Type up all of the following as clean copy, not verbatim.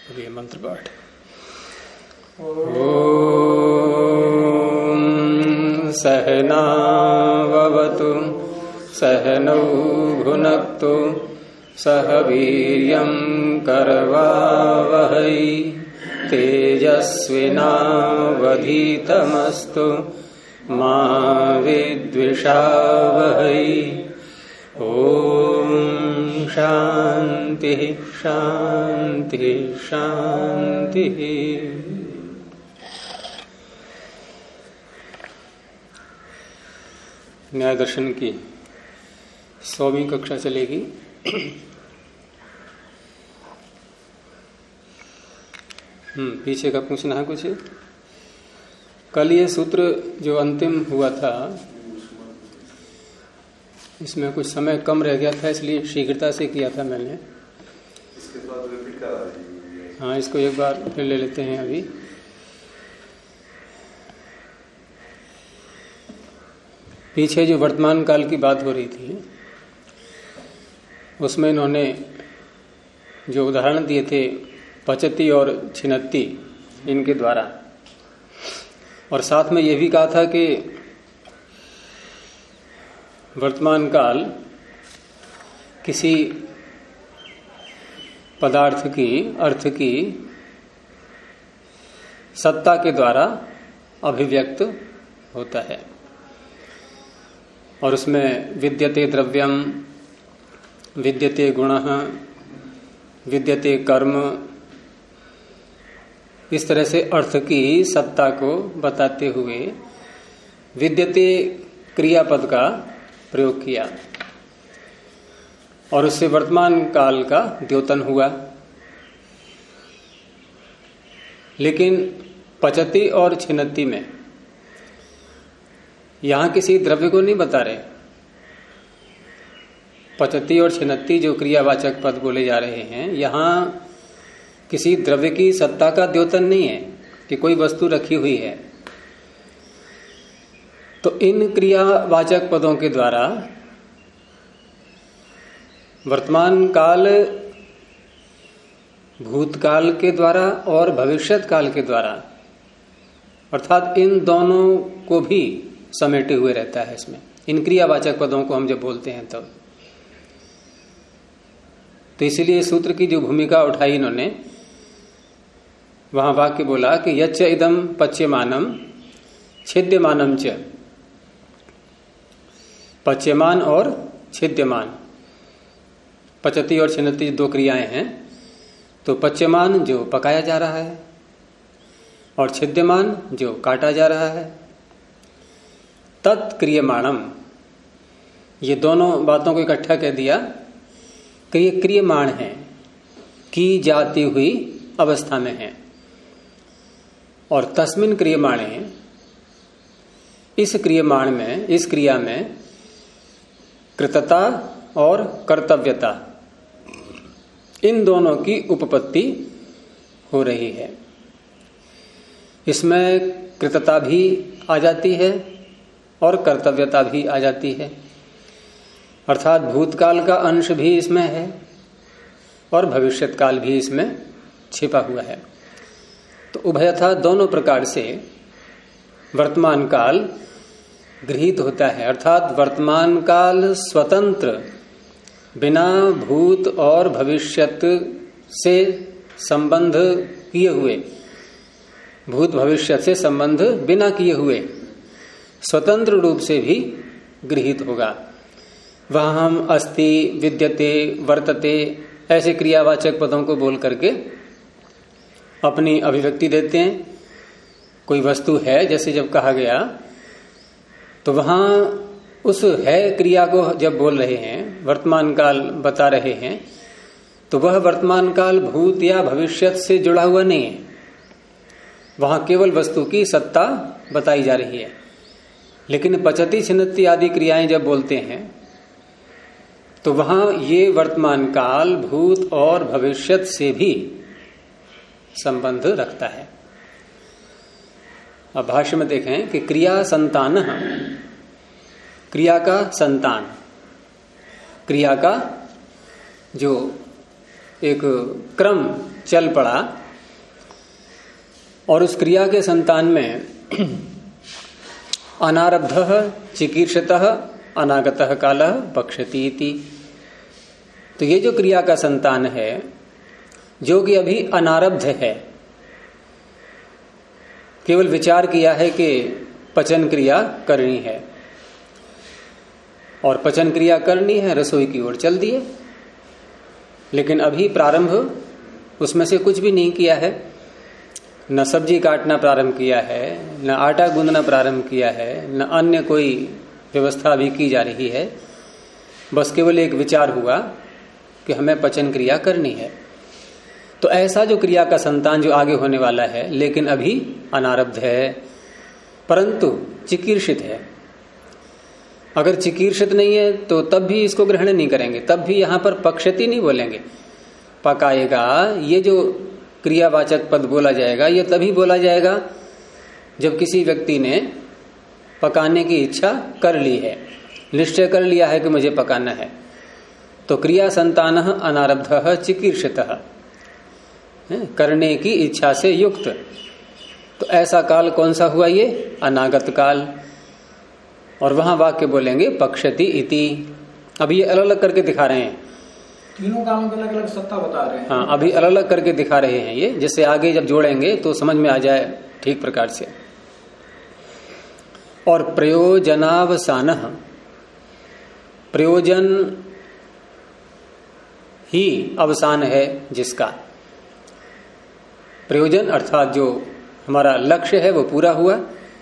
ये मंत्र पाठ। ओम सहनाववतु सहनौ भुनक्तु सह वीर्यं करवावहै तेजस्विनावधीतमस्तु मा विद्विषावहै। ओम शांति शांति शांति। न्याय दर्शन की 100वीं कक्षा चलेगी। पीछे का पूछना है कुछ। कल ये सूत्र जो अंतिम हुआ था इसमें कुछ समय कम रह गया था, इसलिए शीघ्रता से किया था मैंने। इसके बाद रिपीट करा दीजिए। हाँ, इसको एक बार फिर ले लेते हैं। अभी पीछे जो वर्तमान काल की बात हो रही थी उसमें इन्होंने जो उदाहरण दिए थे पचती और छिनत्ती इनके द्वारा, और साथ में ये भी कहा था कि वर्तमान काल किसी पदार्थ की अर्थ की सत्ता के द्वारा अभिव्यक्त होता है, और उसमें विद्यते द्रव्यम, विद्यते गुणः, विद्यते कर्म, इस तरह से अर्थ की सत्ता को बताते हुए विद्यते क्रियापद का प्रयोग किया, और उससे वर्तमान काल का द्योतन हुआ। लेकिन पचती और छिनत्ती में यहां किसी द्रव्य को नहीं बता रहे। पचती और छिनत्ती जो क्रियावाचक पद बोले जा रहे हैं, यहां किसी द्रव्य की सत्ता का द्योतन नहीं है कि कोई वस्तु रखी हुई है। तो इन क्रियावाचक पदों के द्वारा वर्तमान काल भूतकाल के द्वारा और भविष्यत काल के द्वारा, अर्थात इन दोनों को भी समेटे हुए रहता है इसमें। इन क्रियावाचक पदों को हम जब बोलते हैं तब तो इसलिए सूत्र की जो भूमिका उठाई इन्होंने, वहां वाक्य बोला कि यच्च इदम पच्यमानम छिद्यमानम च। पच्यमान और छिद्यमान, पचती और छिन्नती दो क्रियाएं हैं। तो पच्यमान जो पकाया जा रहा है और छिद्यमान जो काटा जा रहा है। तत्क्रियमाणम, ये दोनों बातों को इकट्ठा कह दिया कि ये क्रियमाण है, की जाती हुई अवस्था में है। और तस्मिन क्रियमाणे, इस क्रियमाण में, इस क्रिया में कृतता और कर्तव्यता, इन दोनों की उपपत्ति हो रही है। इसमें कृतता भी आ जाती है और कर्तव्यता भी आ जाती है, अर्थात भूतकाल का अंश भी इसमें है और भविष्यत काल भी इसमें छिपा हुआ है। तो उभयथा दोनों प्रकार से वर्तमान काल गृहीत होता है, अर्थात वर्तमान काल स्वतंत्र बिना भूत और भविष्यत से संबंध किए हुए, भूत भविष्यत से संबंध बिना किए हुए स्वतंत्र रूप से भी गृहीत होगा। वहां हम अस्ति, विद्यते, वर्तते ऐसे क्रियावाचक पदों को बोल करके अपनी अभिव्यक्ति देते हैं। कोई वस्तु है जैसे जब कहा गया, तो वहां उस है क्रिया को जब बोल रहे हैं, वर्तमान काल बता रहे हैं, तो वह वर्तमान काल भूत या भविष्यत से जुड़ा हुआ नहीं है। वहां केवल वस्तु की सत्ता बताई जा रही है। लेकिन पचती छिन्नती आदि क्रियाएं जब बोलते हैं तो वहां ये वर्तमान काल भूत और भविष्यत से भी संबंध रखता है। अब भाष्य में देखें कि क्रिया संतान, क्रिया का संतान, क्रिया का जो एक क्रम चल पड़ा और उस क्रिया के संतान में अनारब्धः चिकीर्षतः अनागतः कालः पक्षति इति। तो ये जो क्रिया का संतान है जो कि अभी अनारब्ध है, केवल विचार किया है कि पचन क्रिया करनी है और पचन क्रिया करनी है, रसोई की ओर चल दिए, लेकिन अभी प्रारंभ उसमें से कुछ भी नहीं किया है। न सब्जी काटना प्रारंभ किया है, न आटा गूंदना प्रारंभ किया है, न अन्य कोई व्यवस्था अभी की जा रही है। बस केवल एक विचार हुआ कि हमें पचन क्रिया करनी है। तो ऐसा जो क्रिया का संतान जो आगे होने वाला है, लेकिन अभी अनारब्ध है, परंतु चिकीर्षित है। अगर चिकीर्षित नहीं है तो तब भी इसको ग्रहण नहीं करेंगे, तब भी यहां पर पक्षति नहीं बोलेंगे, पकाएगा। ये जो क्रियावाचक पद बोला जाएगा ये तभी बोला जाएगा जब किसी व्यक्ति ने पकाने की इच्छा कर ली है, निश्चय कर लिया है कि मुझे पकाना है। तो क्रिया संतानः अनारब्धः चिकीर्षितः, करने की इच्छा से युक्त। तो ऐसा काल कौन सा हुआ? ये अनागत काल। और वहां वाक्य बोलेंगे पक्षति इति। अब ये अलग अलग करके दिखा रहे हैं, तीनों कालों की अलग अलग सत्ता बता रहे हैं। हाँ, अभी अलग अलग करके दिखा रहे हैं ये, जिससे आगे जब जोड़ेंगे तो समझ में आ जाए ठीक प्रकार से। और प्रयोजनावसान, प्रयोजन ही अवसान है जिसका, प्रयोजन अर्थात जो हमारा लक्ष्य है वो पूरा हुआ।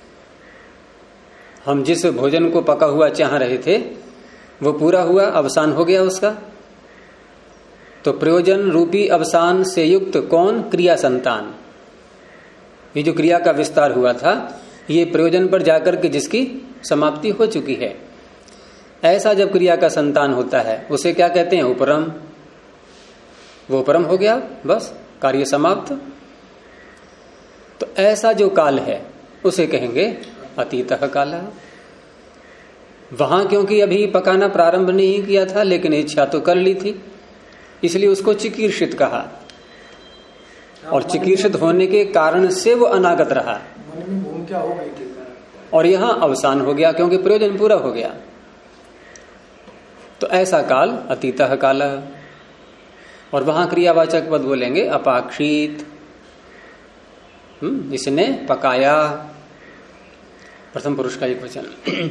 हम जिस भोजन को पका हुआ चाह रहे थे वो पूरा हुआ, अवसान हो गया उसका। तो प्रयोजन रूपी अवसान से युक्त कौन? क्रिया संतान। ये जो क्रिया का विस्तार हुआ था ये प्रयोजन पर जाकर के जिसकी समाप्ति हो चुकी है, ऐसा जब क्रिया का संतान होता है उसे क्या कहते हैं? उपरम। वो उपरम हो गया, बस कार्य समाप्त। तो ऐसा जो काल है उसे कहेंगे अतीतः कालः। वहां क्योंकि अभी पकाना प्रारंभ नहीं किया था लेकिन इच्छा तो कर ली थी, इसलिए उसको चिकीर्षित कहा। और चिकीर्षित होने के कारण से वो अनागत रहा हो गई थी और यहां अवसान हो गया क्योंकि प्रयोजन पूरा हो गया। तो ऐसा काल अतीतः कालः। और वहां क्रियावाचक पद बोलेंगे अपाक्षित, इसने पकाया, प्रथम पुरुष का एक वचन।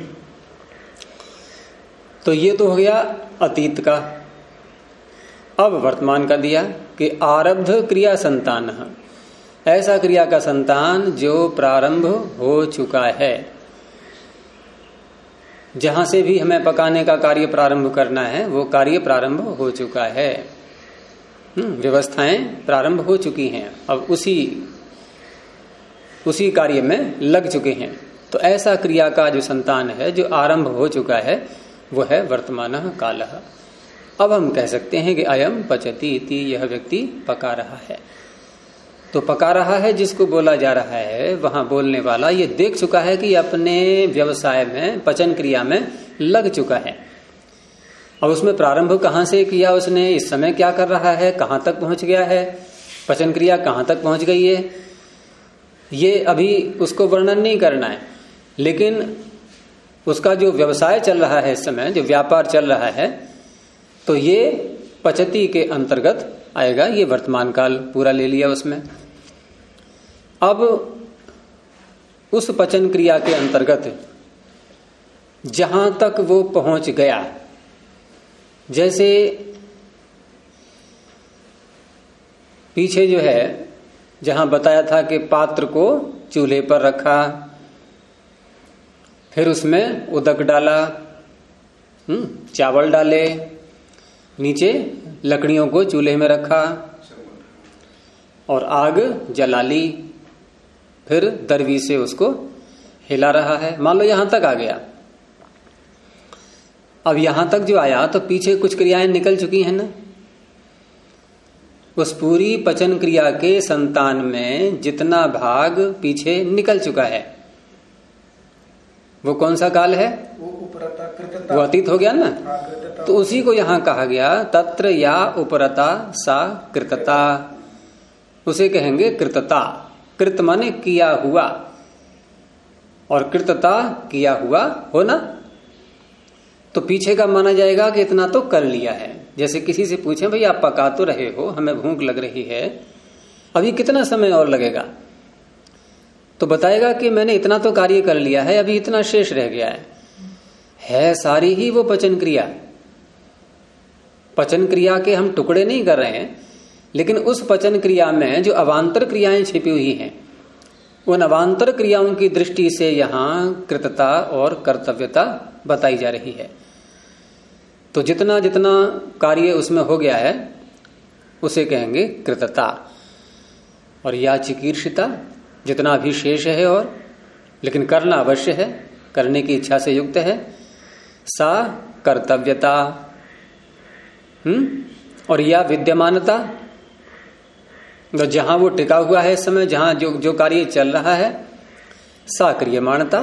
तो ये तो हो गया अतीत का। अब वर्तमान का दिया कि आरब्ध क्रिया संतान, ऐसा क्रिया का संतान जो प्रारंभ हो चुका है। जहां से भी हमें पकाने का कार्य प्रारंभ करना है वो कार्य प्रारंभ हो चुका है, व्यवस्थाएं प्रारंभ हो चुकी हैं, अब उसी कार्य में लग चुके हैं। तो ऐसा क्रिया का जो संतान है जो आरंभ हो चुका है वो है वर्तमानः कालः। अब हम कह सकते हैं कि अयम पचति इति, यह व्यक्ति पका रहा है। तो पका रहा है जिसको बोला जा रहा है, वहां बोलने वाला ये देख चुका है कि अपने व्यवसाय में, पचन क्रिया में लग चुका है। अब उसमें प्रारंभ कहां से किया उसने, इस समय क्या कर रहा है, कहां तक पहुंच गया है, पचन क्रिया कहां तक पहुंच गई है, ये अभी उसको वर्णन नहीं करना है। लेकिन उसका जो व्यवसाय चल रहा है इस समय, जो व्यापार चल रहा है, तो ये पचति के अंतर्गत आएगा। ये वर्तमान काल पूरा ले लिया उसमें। अब उस पचन क्रिया के अंतर्गत जहां तक वो पहुंच गया, जैसे पीछे जो है जहां बताया था कि पात्र को चूल्हे पर रखा, फिर उसमें उदक डाला, चावल डाले, नीचे लकड़ियों को चूल्हे में रखा और आग जला ली, फिर दरवी से उसको हिला रहा है। मान लो यहां तक आ गया। अब यहां तक जो आया तो पीछे कुछ क्रियाएं निकल चुकी हैं ना। उस पूरी पचन क्रिया के संतान में जितना भाग पीछे निकल चुका है वो कौन सा काल है? वो अतीत हो गया ना। तो उसी को यहां कहा गया तत्र या उपरता सा कृतता। उसे कहेंगे कृतता। कृत माने किया हुआ, और कृतता किया हुआ होना। तो पीछे का माना जाएगा कि इतना तो कर लिया है। जैसे किसी से पूछें भाई आप पका तो रहे हो, हमें भूख लग रही है, अभी कितना समय और लगेगा, तो बताएगा कि मैंने इतना तो कार्य कर लिया है, अभी इतना शेष रह गया है सारी ही वो पचन क्रिया। पचन क्रिया के हम टुकड़े नहीं कर रहे हैं, लेकिन उस पचन क्रिया में जो अवांतर क्रियाएं छिपी हुई हैं, उन अवांतर क्रियाओं की दृष्टि से यहां कृतता और कर्तव्यता बताई जा रही है। तो जितना जितना कार्य उसमें हो गया है उसे कहेंगे कृतता। और या चिकीर्षिता, जितना भी शेष है और लेकिन करना अवश्य है, करने की इच्छा से युक्त है, सा कर्तव्यता। और या विद्यमानता, तो जहां वो टिका हुआ है इस समय, जहां जो कार्य चल रहा है, सा क्रियमाणता।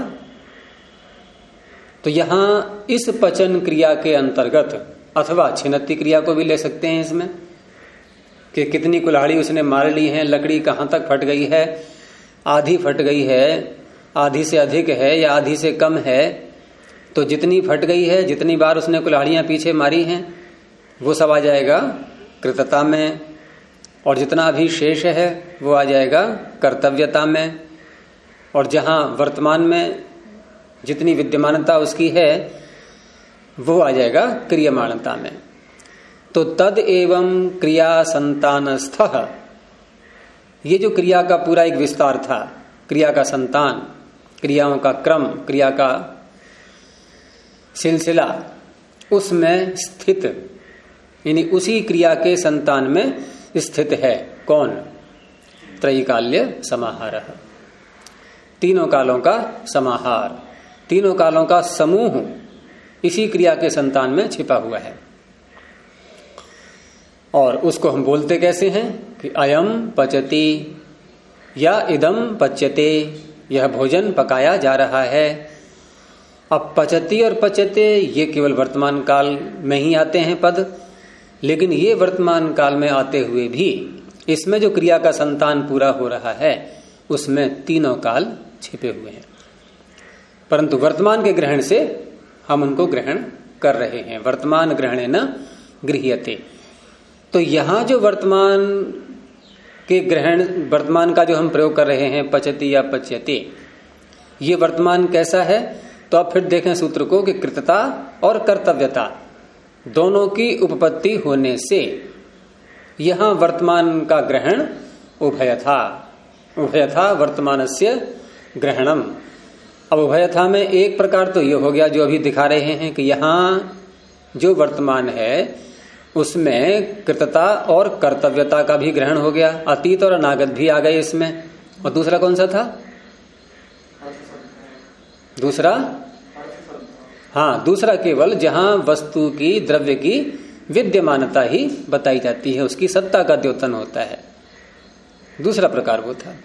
तो यहां इस पचन क्रिया के अंतर्गत, अथवा छिन्नति क्रिया को भी ले सकते हैं इसमें, कि कितनी कुल्हाड़ी उसने मार ली है, लकड़ी कहां तक फट गई है, आधी फट गई है, आधी से अधिक है या आधी से कम है, तो जितनी फट गई है, जितनी बार उसने कुल्हाड़ियां पीछे मारी हैं, वो सब आ जाएगा कृतता में। और जितना अभी शेष है वो आ जाएगा कर्तव्यता में। और जहां वर्तमान में जितनी विद्यमानता उसकी है वो आ जाएगा क्रियमाणता में। तो तद एवं क्रिया संतानस्थः, ये जो क्रिया का पूरा एक विस्तार था, क्रिया का संतान, क्रियाओं का क्रम, क्रिया का सिलसिला, उसमें स्थित, यानी उसी क्रिया के संतान में स्थित है कौन? त्रैकाल्य समाहारः, तीनों कालों का समाहार, तीनों कालों का समूह इसी क्रिया के संतान में छिपा हुआ है। और उसको हम बोलते कैसे हैं कि अयम पचति या इदम पच्यते, यह भोजन पकाया जा रहा है। अब पचति और पचते ये केवल वर्तमान काल में ही आते हैं पद, लेकिन ये वर्तमान काल में आते हुए भी इसमें जो क्रिया का संतान पूरा हो रहा है उसमें तीनों काल छिपे हुए हैं, परंतु वर्तमान के ग्रहण से हम उनको ग्रहण कर रहे हैं। वर्तमान ग्रहणेन गृह्यते। तो यहां जो वर्तमान के ग्रहण, वर्तमान का जो हम प्रयोग कर रहे हैं पचति या पच्यते, ये वर्तमान कैसा है? तो आप फिर देखें सूत्र को कि कृतता और कर्तव्यता दोनों की उपपत्ति होने से यहां वर्तमान का ग्रहण उभयथा, उभयथा वर्तमानस्य ग्रहणम। अब उभयथा में एक प्रकार तो ये हो गया जो अभी दिखा रहे हैं कि यहां जो वर्तमान है उसमें कृतता और कर्तव्यता का भी ग्रहण हो गया, अतीत और अनागत भी आ गए इसमें। और दूसरा कौन सा था? दूसरा, हाँ, दूसरा केवल जहां वस्तु की, द्रव्य की विद्यमानता ही बताई जाती है, उसकी सत्ता का द्योतन होता है, दूसरा प्रकार वो था।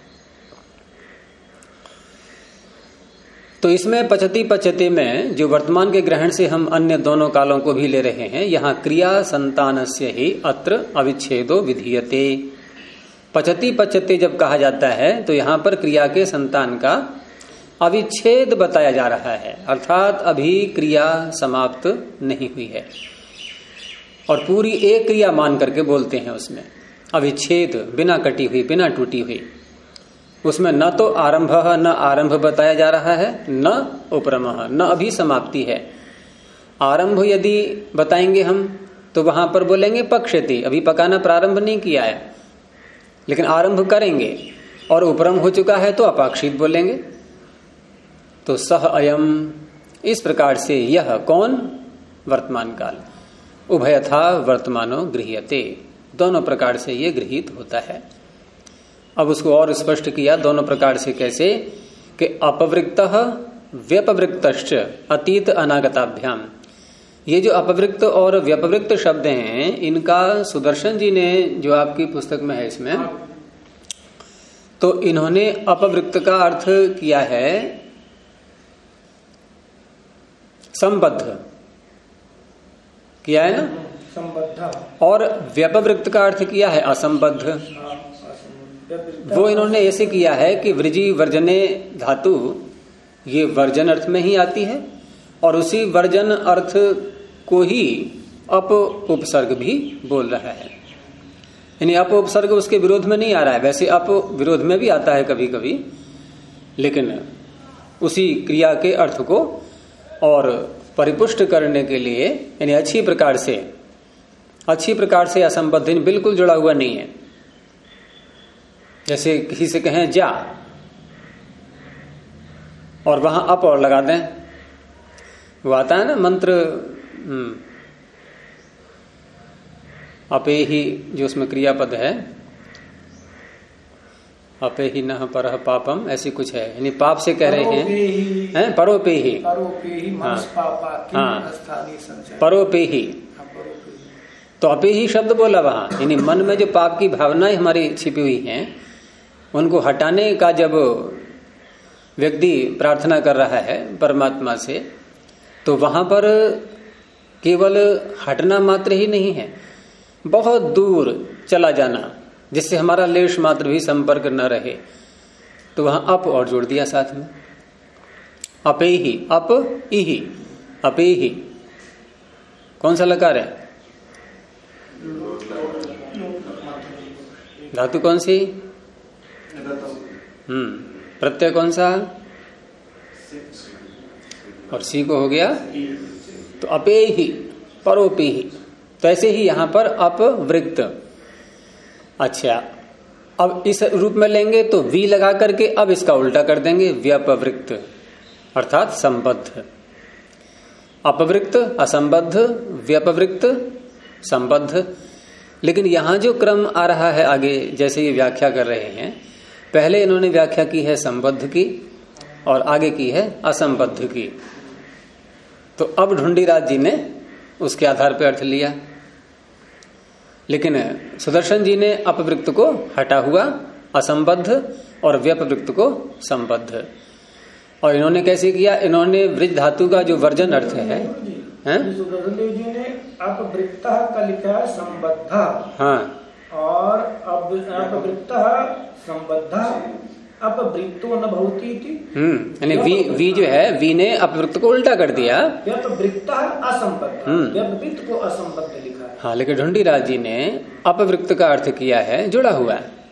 तो इसमें पचति पचते में जो वर्तमान के ग्रहण से हम अन्य दोनों कालों को भी ले रहे हैं, यहां क्रिया संतानस्य ही अत्र अविच्छेदो विधीयते। पचति पचते जब कहा जाता है तो यहां पर क्रिया के संतान का अविच्छेद बताया जा रहा है, अर्थात अभी क्रिया समाप्त नहीं हुई है और पूरी एक क्रिया मान करके बोलते हैं उसमें अविच्छेद, बिना कटी हुई, बिना टूटी हुई। उसमें न तो आरंभ, न आरंभ बताया जा रहा है, न उपरमः, न अभी समाप्ति है। आरंभ यदि बताएंगे हम तो वहां पर बोलेंगे पक्ष्यति, अभी पकाना प्रारंभ नहीं किया है, लेकिन आरंभ करेंगे। और उपरम हो चुका है तो अपाक्षित बोलेंगे। तो सह अयम, इस प्रकार से यह कौन? वर्तमान काल। उभयथा वर्तमानो गृह्यते, दोनों प्रकार से ये गृहीत होता है। अब उसको और स्पष्ट किया दोनों प्रकार से, कैसे कि अपवृक्तः व्यपवृक्तश्च अतीत अनागताभ्याम। ये जो अपवृक्त और व्यपवृक्त शब्द हैं, इनका सुदर्शन जी ने जो आपकी पुस्तक में है इसमें, तो इन्होंने अपवृक्त का अर्थ किया है संबद्ध, किया है ना, संबद्ध, और व्यपवृक्त का अर्थ किया है असंबद्ध। वो इन्होंने ऐसे किया है कि वृजी वर्जने धातु ये वर्जन अर्थ में ही आती है और उसी वर्जन अर्थ को ही अप उपसर्ग भी बोल रहा है। यानी अप उपसर्ग उसके विरोध में नहीं आ रहा है। वैसे अप विरोध में भी आता है कभी कभी, लेकिन उसी क्रिया के अर्थ को और परिपुष्ट करने के लिए यानी अच्छी प्रकार से असंबद्ध बिल्कुल जुड़ा हुआ नहीं है। जैसे किसी से कहें जा और वहां अप और लगा दें, वो आता है ना मंत्र अपे ही, जो उसमें क्रियापद है अपे ही न परह पापम, ऐसी कुछ है। यानी पाप से कह रहे हैं परोपे ही, परोपे ही, तो अपे ही शब्द बोला वहां। यानी मन में जो पाप की भावनाएं हमारी छिपी हुई हैं उनको हटाने का जब व्यक्ति प्रार्थना कर रहा है परमात्मा से, तो वहां पर केवल हटना मात्र ही नहीं है, बहुत दूर चला जाना जिससे हमारा लेश मात्र भी संपर्क न रहे, तो वहां अप और जोड़ दिया साथ में, अपे ही, अप ही, अपे ही। कौन सा लकार है? धातु कौन सी? प्रत्यय कौन सा? और सी को हो गया तो अपे ही, परोपे ही। तो ऐसे ही यहां पर अपवृक्त। अच्छा, अब इस रूप में लेंगे तो वी लगा करके अब इसका उल्टा कर देंगे, व्यपवृक्त अर्थात संबद्ध। अपवृक्त असंबद्ध, व्यपवृक्त संबद्ध। लेकिन यहां जो क्रम आ रहा है आगे, जैसे ये व्याख्या कर रहे हैं, पहले इन्होंने व्याख्या की है संबद्ध की और आगे की है असंबद्ध की। तो अब ढूंढीराज जी ने उसके आधार पर अर्थ लिया, लेकिन सुदर्शन जी ने अपवृक्त को हटा हुआ असंबद्ध और व्यपवृक्त को संबद्ध। और इन्होंने कैसे किया? इन्होंने वृज धातु का जो वर्जन अर्थ है सुदर्शन देव जी ने अपवृत्त का लिखा है संबद्ध, हाँ, और अपवृत्त संबद्ध अपवृत्तो न भवति थी। यानी वी जो है, वी ने अपवृत्त को उल्टा कर दिया, व्यपवृत्त असंबद्ध, व्यपवृत्त को असंबद्ध लिखा है। हाँ, लेकिन ढूंढीराज जी ने अपवृत्त का अर्थ किया है जुड़ा हुआ,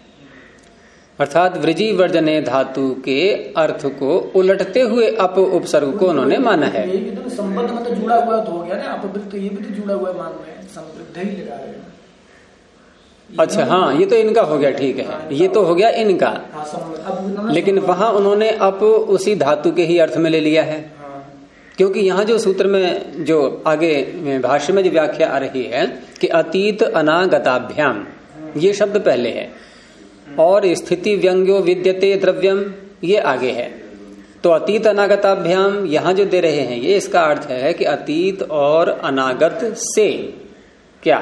अर्थात वृजी वर्जने धातु के अर्थ को उलटते हुए अप उपसर्ग को उन्होंने माना है। ये भी तो संबद्ध मतलब जुड़ा हुआ तो हो गया ना, अपवृत्त ये भी तो जुड़ा हुआ मान रहे हैं, समृद्ध ही लगा रहे हैं। अच्छा, हाँ, ये तो इनका हो गया, ठीक है, ये तो हो गया इनका। लेकिन वहां उन्होंने अप उसी धातु के ही अर्थ में ले लिया है, क्योंकि यहाँ जो सूत्र में जो आगे भाष्य में जो व्याख्या आ रही है कि अतीत अनागताभ्याम, ये शब्द पहले है, और स्थिति व्यंग्यो विद्यते द्रव्यम ये आगे है। तो अतीत अनागताभ्याम यहाँ जो दे रहे हैं, ये इसका अर्थ है कि अतीत और अनागत से क्या,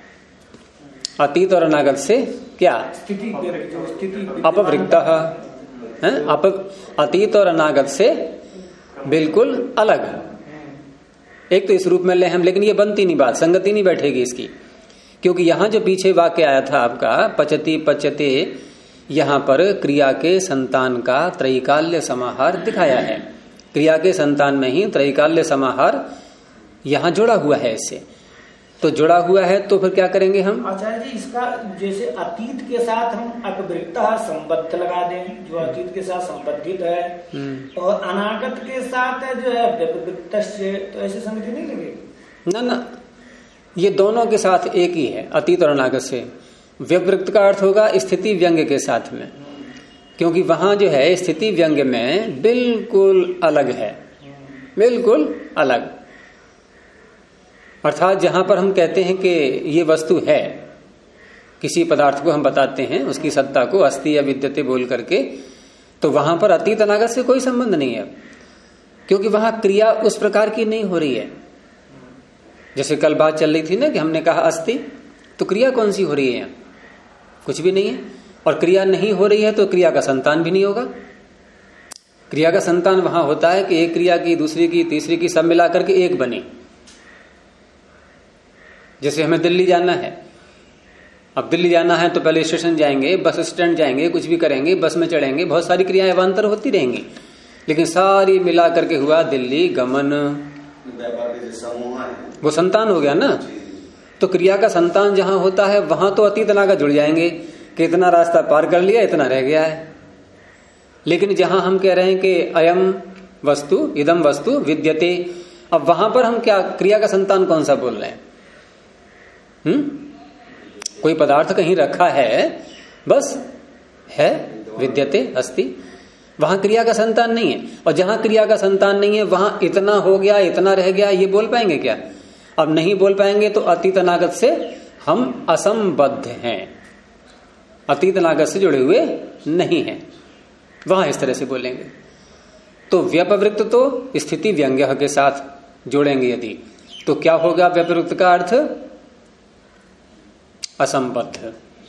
अतीत और अनागत से क्या, अपवृत्त है, अतीत और अनागत से बिल्कुल अलग। एक तो इस रूप में ले हम, लेकिन ये बनती नहीं बात, संगति नहीं बैठेगी इसकी, क्योंकि यहां जो पीछे वाक्य आया था आपका पचति पचते, यहां पर क्रिया के संतान का त्रैकाल्य समाहार दिखाया है। क्रिया के संतान में ही त्रैकाल्य समाहार यहां जुड़ा हुआ है इससे, तो जुड़ा हुआ है तो फिर क्या करेंगे हम? आचार्य जी, इसका जैसे अतीत के साथ हम अपवृत्त संबद्ध लगा दें, जो अतीत के साथ संबद्धित है, और अनागत के साथ जो है व्यपवृत्त से, तो ऐसे संगति नहीं लगेगी? ना, ये दोनों के साथ एक ही है, अतीत और अनागत से। व्यपवृत्त का अर्थ होगा स्थिति व्यंग्य के साथ में, क्योंकि वहां जो है स्थिति व्यंग्य में बिल्कुल अलग है, बिल्कुल अलग। अर्थात जहां पर हम कहते हैं कि ये वस्तु है, किसी पदार्थ को हम बताते हैं उसकी सत्ता को अस्ति या विद्यते बोल करके, तो वहां पर अतीत अनागत से कोई संबंध नहीं है, क्योंकि वहां क्रिया उस प्रकार की नहीं हो रही है। जैसे कल बात चल रही थी ना कि हमने कहा अस्ति, तो क्रिया कौन सी हो रही है? कुछ भी नहीं है। और क्रिया नहीं हो रही है तो क्रिया का संतान भी नहीं होगा। क्रिया का संतान वहां होता है कि एक क्रिया की, दूसरी की, तीसरी की, सब मिलाकर के एक बनी। जैसे हमें दिल्ली जाना है अब दिल्ली जाना है तो पहले स्टेशन जाएंगे, बस स्टैंड जाएंगे, कुछ भी करेंगे, बस में चढ़ेंगे, बहुत सारी क्रियाएं अवान्तर होती रहेंगी, लेकिन सारी मिला करके हुआ दिल्ली गमन। व्यापार के जो समूह है वो संतान हो गया ना। तो क्रिया का संतान जहां होता है वहां तो अतीत अनागत जुड़ जाएंगे कि इतना रास्ता पार कर लिया, इतना रह गया है। लेकिन जहां हम कह रहे हैं कि अयम वस्तु इदम वस्तु विद्यते, अब वहां पर हम क्या क्रिया का संतान कौन सा बोल रहे हैं? कोई पदार्थ कहीं रखा है, बस है, विद्यते अस्ति, वहां क्रिया का संतान नहीं है। और जहां क्रिया का संतान नहीं है वहां इतना हो गया, इतना रह गया, ये बोल पाएंगे क्या? अब नहीं बोल पाएंगे। तो अतीत अनागत से हम असंबद्ध हैं, अतीत अनागत से जुड़े हुए नहीं हैं, वहां इस तरह से बोलेंगे। तो व्यपवृत्त तो स्थिति व्यंग्य के साथ जोड़ेंगे यदि, तो क्या होगा व्यपवृत्त का अर्थ? असंबद्ध।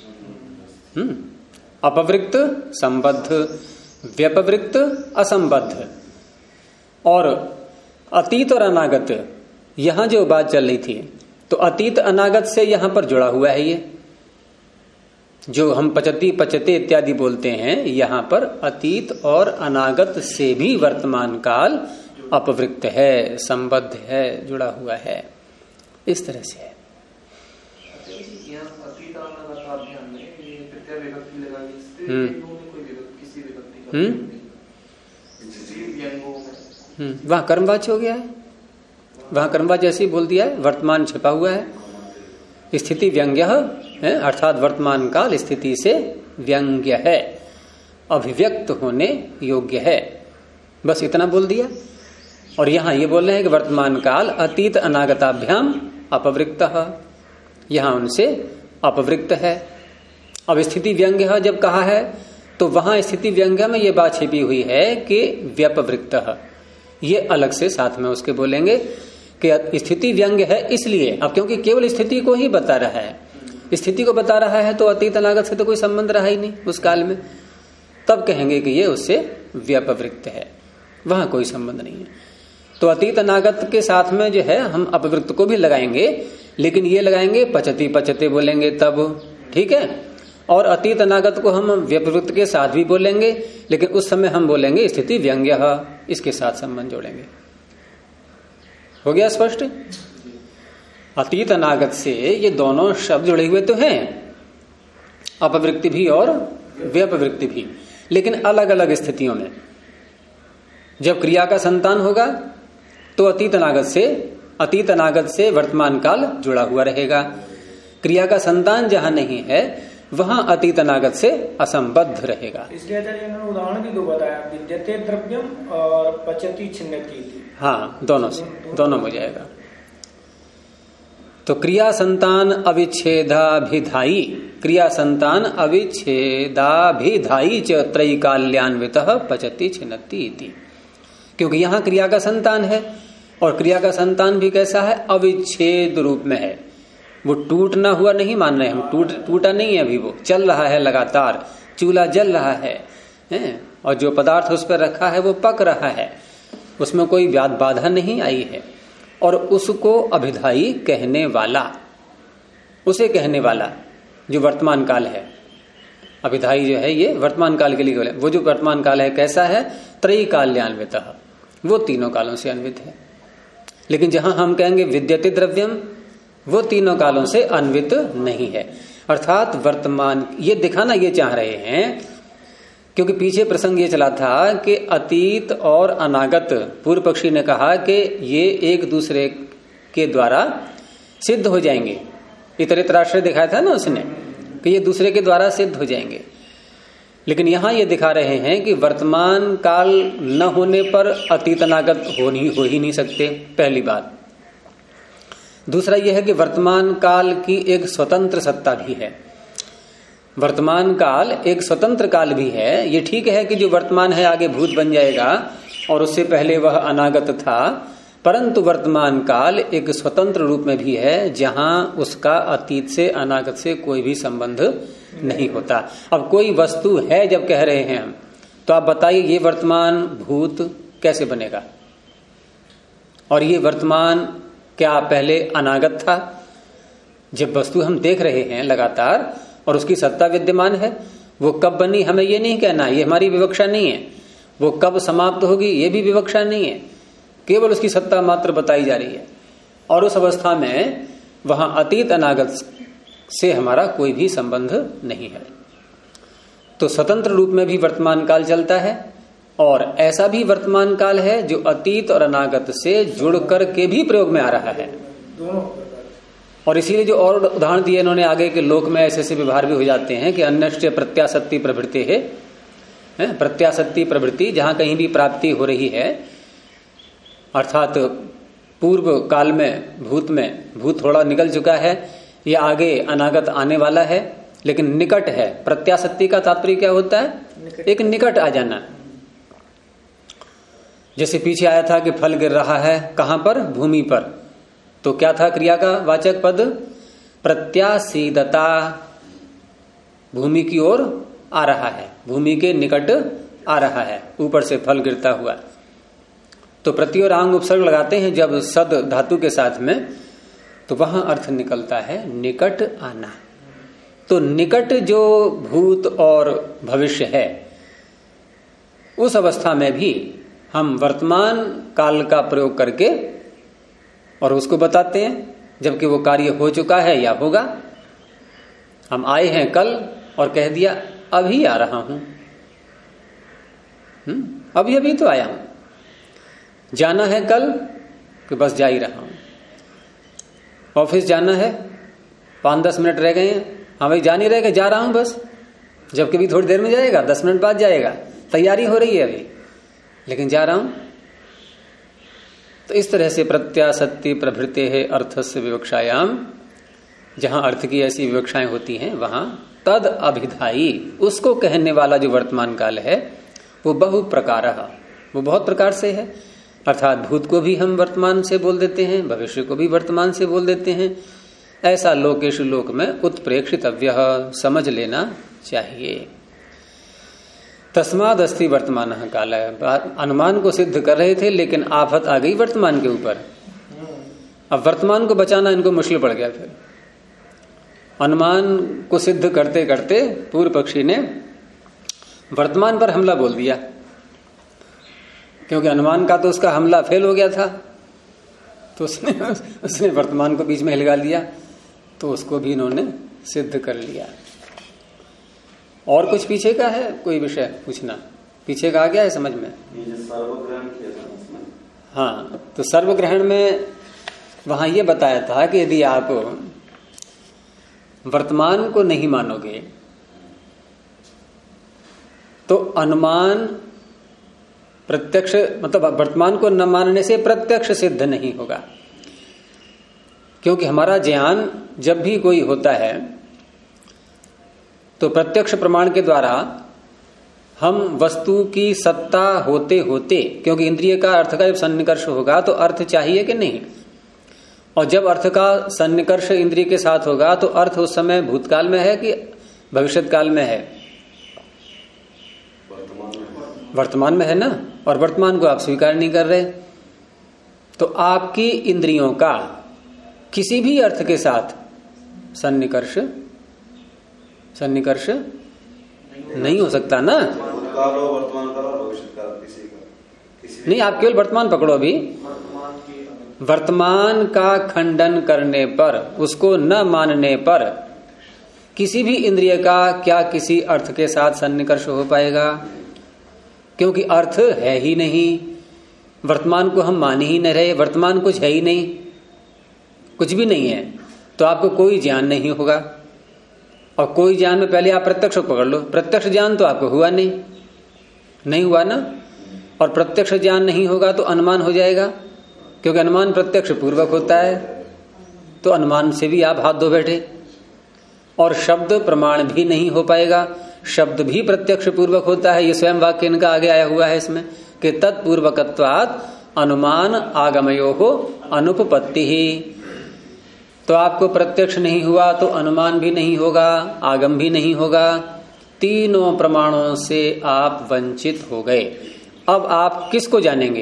अपवृत्त संबद्ध, व्यपवृत्त असंबद्ध। और अतीत और अनागत, यहां जो बात चल रही थी, तो अतीत अनागत से यहां पर जुड़ा हुआ है। ये जो हम पचती पचते इत्यादि बोलते हैं, यहां पर अतीत और अनागत से भी वर्तमान काल अपवृत्त है, संबद्ध है, जुड़ा हुआ है, इस तरह से है। वहां कर्मवाच्य हो गया है, वहां कर्मवाच्य जैसे ही बोल दिया है, वर्तमान छिपा हुआ है। स्थिति व्यंग्य है, अर्थात वर्तमान काल स्थिति से व्यंग्य है, अभिव्यक्त होने योग्य है, बस इतना बोल दिया। और यहां ये बोल रहे हैं कि वर्तमान काल अतीत अनागताभ्याम अपवृत्तः, यहां उनसे अपवृत्त है। अब स्थिति व्यंग्य जब कहा है तो वहां स्थिति व्यंग्य में ये बात छिपी हुई है कि व्यपवृत्तः, ये अलग से साथ में उसके बोलेंगे कि स्थिति व्यंग्य है इसलिए, अब क्योंकि केवल स्थिति को ही बता रहा है, स्थिति को बता रहा है तो अतीत अनागत से तो कोई संबंध रहा ही नहीं उस काल में, तब कहेंगे कि ये उससे व्यपवृत्त है, वहां कोई संबंध नहीं है। तो अतीत अनागत के साथ में जो है हम अपवृत्त को भी लगाएंगे, लेकिन ये लगाएंगे पचती पचते बोलेंगे तब, ठीक है। और अतीत अनागत को हम व्यपवृत्त के साथ भी बोलेंगे, लेकिन उस समय हम बोलेंगे स्थिति व्यंग्य, इसके साथ संबंध जोड़ेंगे। हो गया स्पष्ट? अतीत अनागत से ये दोनों शब्द जुड़े हुए तो हैं, अपवृत्ति भी और व्यपवृत्ति भी, लेकिन अलग अलग स्थितियों में। जब क्रिया का संतान होगा तो अतीत अनागत से वर्तमान काल जुड़ा हुआ रहेगा। क्रिया का संतान जहां नहीं है वहां अतीत अनागत से असंबद्ध रहेगा। इसलिए इन्होंने उदाहरण भी दो बताया, विद्यते द्रव्यम और पचती छिन्नति। हाँ, दोनों हो जाएगा। तो क्रिया संतान अविच्छेदाभिधायी, क्रिया संतान अविच्छेदाभिधायी च त्रैकाल्यान्वितः पचति छिन्नति इति, क्योंकि यहां क्रिया का संतान है और क्रिया का संतान भी कैसा है? अविच्छेद रूप में है। वो टूटना हुआ नहीं मान रहे हम, टूटा नहीं है अभी, वो चल रहा है लगातार, चूल्हा जल रहा है और जो पदार्थ उस पर रखा है वो पक रहा है, उसमें कोई बाधा नहीं आई है। और उसको अभिधायी कहने वाला, उसे कहने वाला जो वर्तमान काल है, अभिधायी जो है ये वर्तमान काल के लिए बोले। वो जो वर्तमान काल है कैसा है? त्रैकाल्यान्वितः, वो तीनों कालों से अन्वित है। लेकिन जहां हम कहेंगे विद्यते द्रव्यम, वो तीनों कालों से अन्वित नहीं है। अर्थात वर्तमान, ये दिखाना ये चाह रहे हैं, क्योंकि पीछे प्रसंग ये चला था कि अतीत और अनागत, पूर्व पक्षी ने कहा कि ये एक दूसरे के द्वारा सिद्ध हो जाएंगे। इतरेतराश्रय दिखाया था ना उसने कि ये दूसरे के द्वारा सिद्ध हो जाएंगे। लेकिन यहां ये दिखा रहे हैं कि वर्तमान काल न होने पर अतीत अनागत हो ही नहीं सकते, पहली बात। दूसरा यह है कि वर्तमान काल की एक स्वतंत्र सत्ता भी है, वर्तमान काल एक स्वतंत्र काल भी है। ये ठीक है कि जो वर्तमान है आगे भूत बन जाएगा और उससे पहले वह अनागत था, परंतु वर्तमान काल एक स्वतंत्र रूप में भी है जहां उसका अतीत से अनागत से कोई भी संबंध नहीं होता। अब कोई वस्तु है जब कह रहे हैं हम, तो आप बताइए ये वर्तमान भूत कैसे बनेगा? और ये वर्तमान क्या पहले अनागत था? जब वस्तु हम देख रहे हैं लगातार और उसकी सत्ता विद्यमान है, वो कब बनी हमें ये नहीं कहना, ये हमारी विवक्षा नहीं है। वो कब समाप्त होगी ये भी विवक्षा नहीं है, केवल उसकी सत्ता मात्र बताई जा रही है। और उस अवस्था में वहां अतीत अनागत से हमारा कोई भी संबंध नहीं है। तो स्वतंत्र रूप में भी वर्तमान काल चलता है और ऐसा भी वर्तमान काल है जो अतीत और अनागत से जुड़ करके भी प्रयोग में आ रहा है। और इसीलिए जो और उदाहरण दिए इन्होंने आगे के लोक में ऐसे व्यवहार भी हो जाते हैं कि अन्यश्च प्रत्यासक्ति प्रवृत्ति है, प्रत्यासक्ति प्रवृत्ति जहां कहीं भी प्राप्ति हो रही है, अर्थात पूर्व काल में भूत थोड़ा निकल चुका है या आगे अनागत आने वाला है लेकिन निकट है। प्रत्यासक्ति का तात्पर्य क्या होता है? एक निकट आ जाना। जैसे पीछे आया था कि फल गिर रहा है, कहां पर? भूमि पर। तो क्या था क्रिया का वाचक पद? प्रत्यासीदता, भूमि की ओर आ रहा है, भूमि के निकट आ रहा है, ऊपर से फल गिरता हुआ। तो प्रति और आंग उपसर्ग लगाते हैं जब सद धातु के साथ में, तो वहां अर्थ निकलता है निकट आना। तो निकट जो भूत और भविष्य है, उस अवस्था में भी हम वर्तमान काल का प्रयोग करके और उसको बताते हैं, जबकि वो कार्य हो चुका है या होगा। हम आए हैं कल और कह दिया अभी आ रहा हूं, अभी अभी तो आया हूं। जाना है कल कि बस जा ही रहा हूं। ऑफिस जाना है, 5-10 मिनट रह गए हैं, हाँ भाई जा नहीं रहे, जा रहा हूं बस, जबकि भी थोड़ी देर में जाएगा, 10 मिनट बाद जाएगा, तैयारी हो रही है अभी, लेकिन जा रहा हूं। तो इस तरह से प्रत्यासक्ति प्रभृते है अर्थस्य विवक्षायाम, जहां अर्थ की ऐसी विवक्षाएं होती हैं वहां तद अभिधायी, उसको कहने वाला जो वर्तमान काल है वो बहु प्रकार, वो बहुत प्रकार से है। अर्थात भूत को भी हम वर्तमान से बोल देते हैं, भविष्य को भी वर्तमान से बोल देते हैं। ऐसा लोकेशु लोक में उत्प्रेक्षितव्य, समझ लेना चाहिए। तस्माद अस्ति वर्तमान काल है। अनुमान को सिद्ध कर रहे थे लेकिन आफत आ गई वर्तमान के ऊपर। अब वर्तमान को बचाना इनको मुश्किल पड़ गया। फिर अनुमान को सिद्ध करते करते पूर्व पक्षी ने वर्तमान पर हमला बोल दिया, क्योंकि अनुमान का तो उसका हमला फेल हो गया था, तो उसने वर्तमान को बीच में हिलगा लिया, तो उसको भी इन्होंने सिद्ध कर लिया। और कुछ पीछे का है कोई विषय पूछना? पीछे का आ गया है समझ में? सर्वग्रहण किया था उसमें। हाँ, तो सर्वग्रहण में वहां ये बताया था कि यदि आप वर्तमान को नहीं मानोगे तो अनुमान प्रत्यक्ष, मतलब वर्तमान को न मानने से प्रत्यक्ष सिद्ध नहीं होगा। क्योंकि हमारा ज्ञान जब भी कोई होता है तो प्रत्यक्ष प्रमाण के द्वारा हम वस्तु की सत्ता होते होते, क्योंकि इंद्रिय का अर्थ का जब सन्निकर्ष होगा तो अर्थ चाहिए कि नहीं, और जब अर्थ का सन्निकर्ष इंद्रिय के साथ होगा तो अर्थ उस समय भूतकाल में है कि भविष्यत काल में है? वर्तमान में है ना। और वर्तमान को आप स्वीकार नहीं कर रहे, तो आपकी इंद्रियों का किसी भी अर्थ के साथ सन्निकर्ष नहीं हो सकता ना। वर्तमान का भविष्य का किसी नहीं, आप केवल वर्तमान पकड़ो। अभी वर्तमान का खंडन करने पर, उसको न मानने पर किसी भी इंद्रिय का क्या किसी अर्थ के साथ सन्निकर्ष हो पाएगा? क्योंकि अर्थ है ही नहीं, वर्तमान को हम मान ही नहीं रहे, वर्तमान कुछ है ही नहीं, कुछ भी नहीं है, तो आपको कोई ज्ञान नहीं होगा। और कोई ज्ञान में पहले आप प्रत्यक्ष पकड़ लो, प्रत्यक्ष ज्ञान तो आपको हुआ नहीं हुआ ना। और प्रत्यक्ष ज्ञान नहीं होगा तो अनुमान हो जाएगा, क्योंकि अनुमान प्रत्यक्ष पूर्वक होता है, तो अनुमान से भी आप हाथ धो बैठे। और शब्द प्रमाण भी नहीं हो पाएगा, शब्द भी प्रत्यक्ष पूर्वक होता है। ये स्वयं वाक्य इनका आगे आया हुआ है इसमें कि तत्पूर्वकत्वात् अनुमान आगमयोः अनुपपत्ति ही। तो आपको प्रत्यक्ष नहीं हुआ तो अनुमान भी नहीं होगा, आगम भी नहीं होगा, तीनों प्रमाणों से आप वंचित हो गए। अब आप किसको जानेंगे?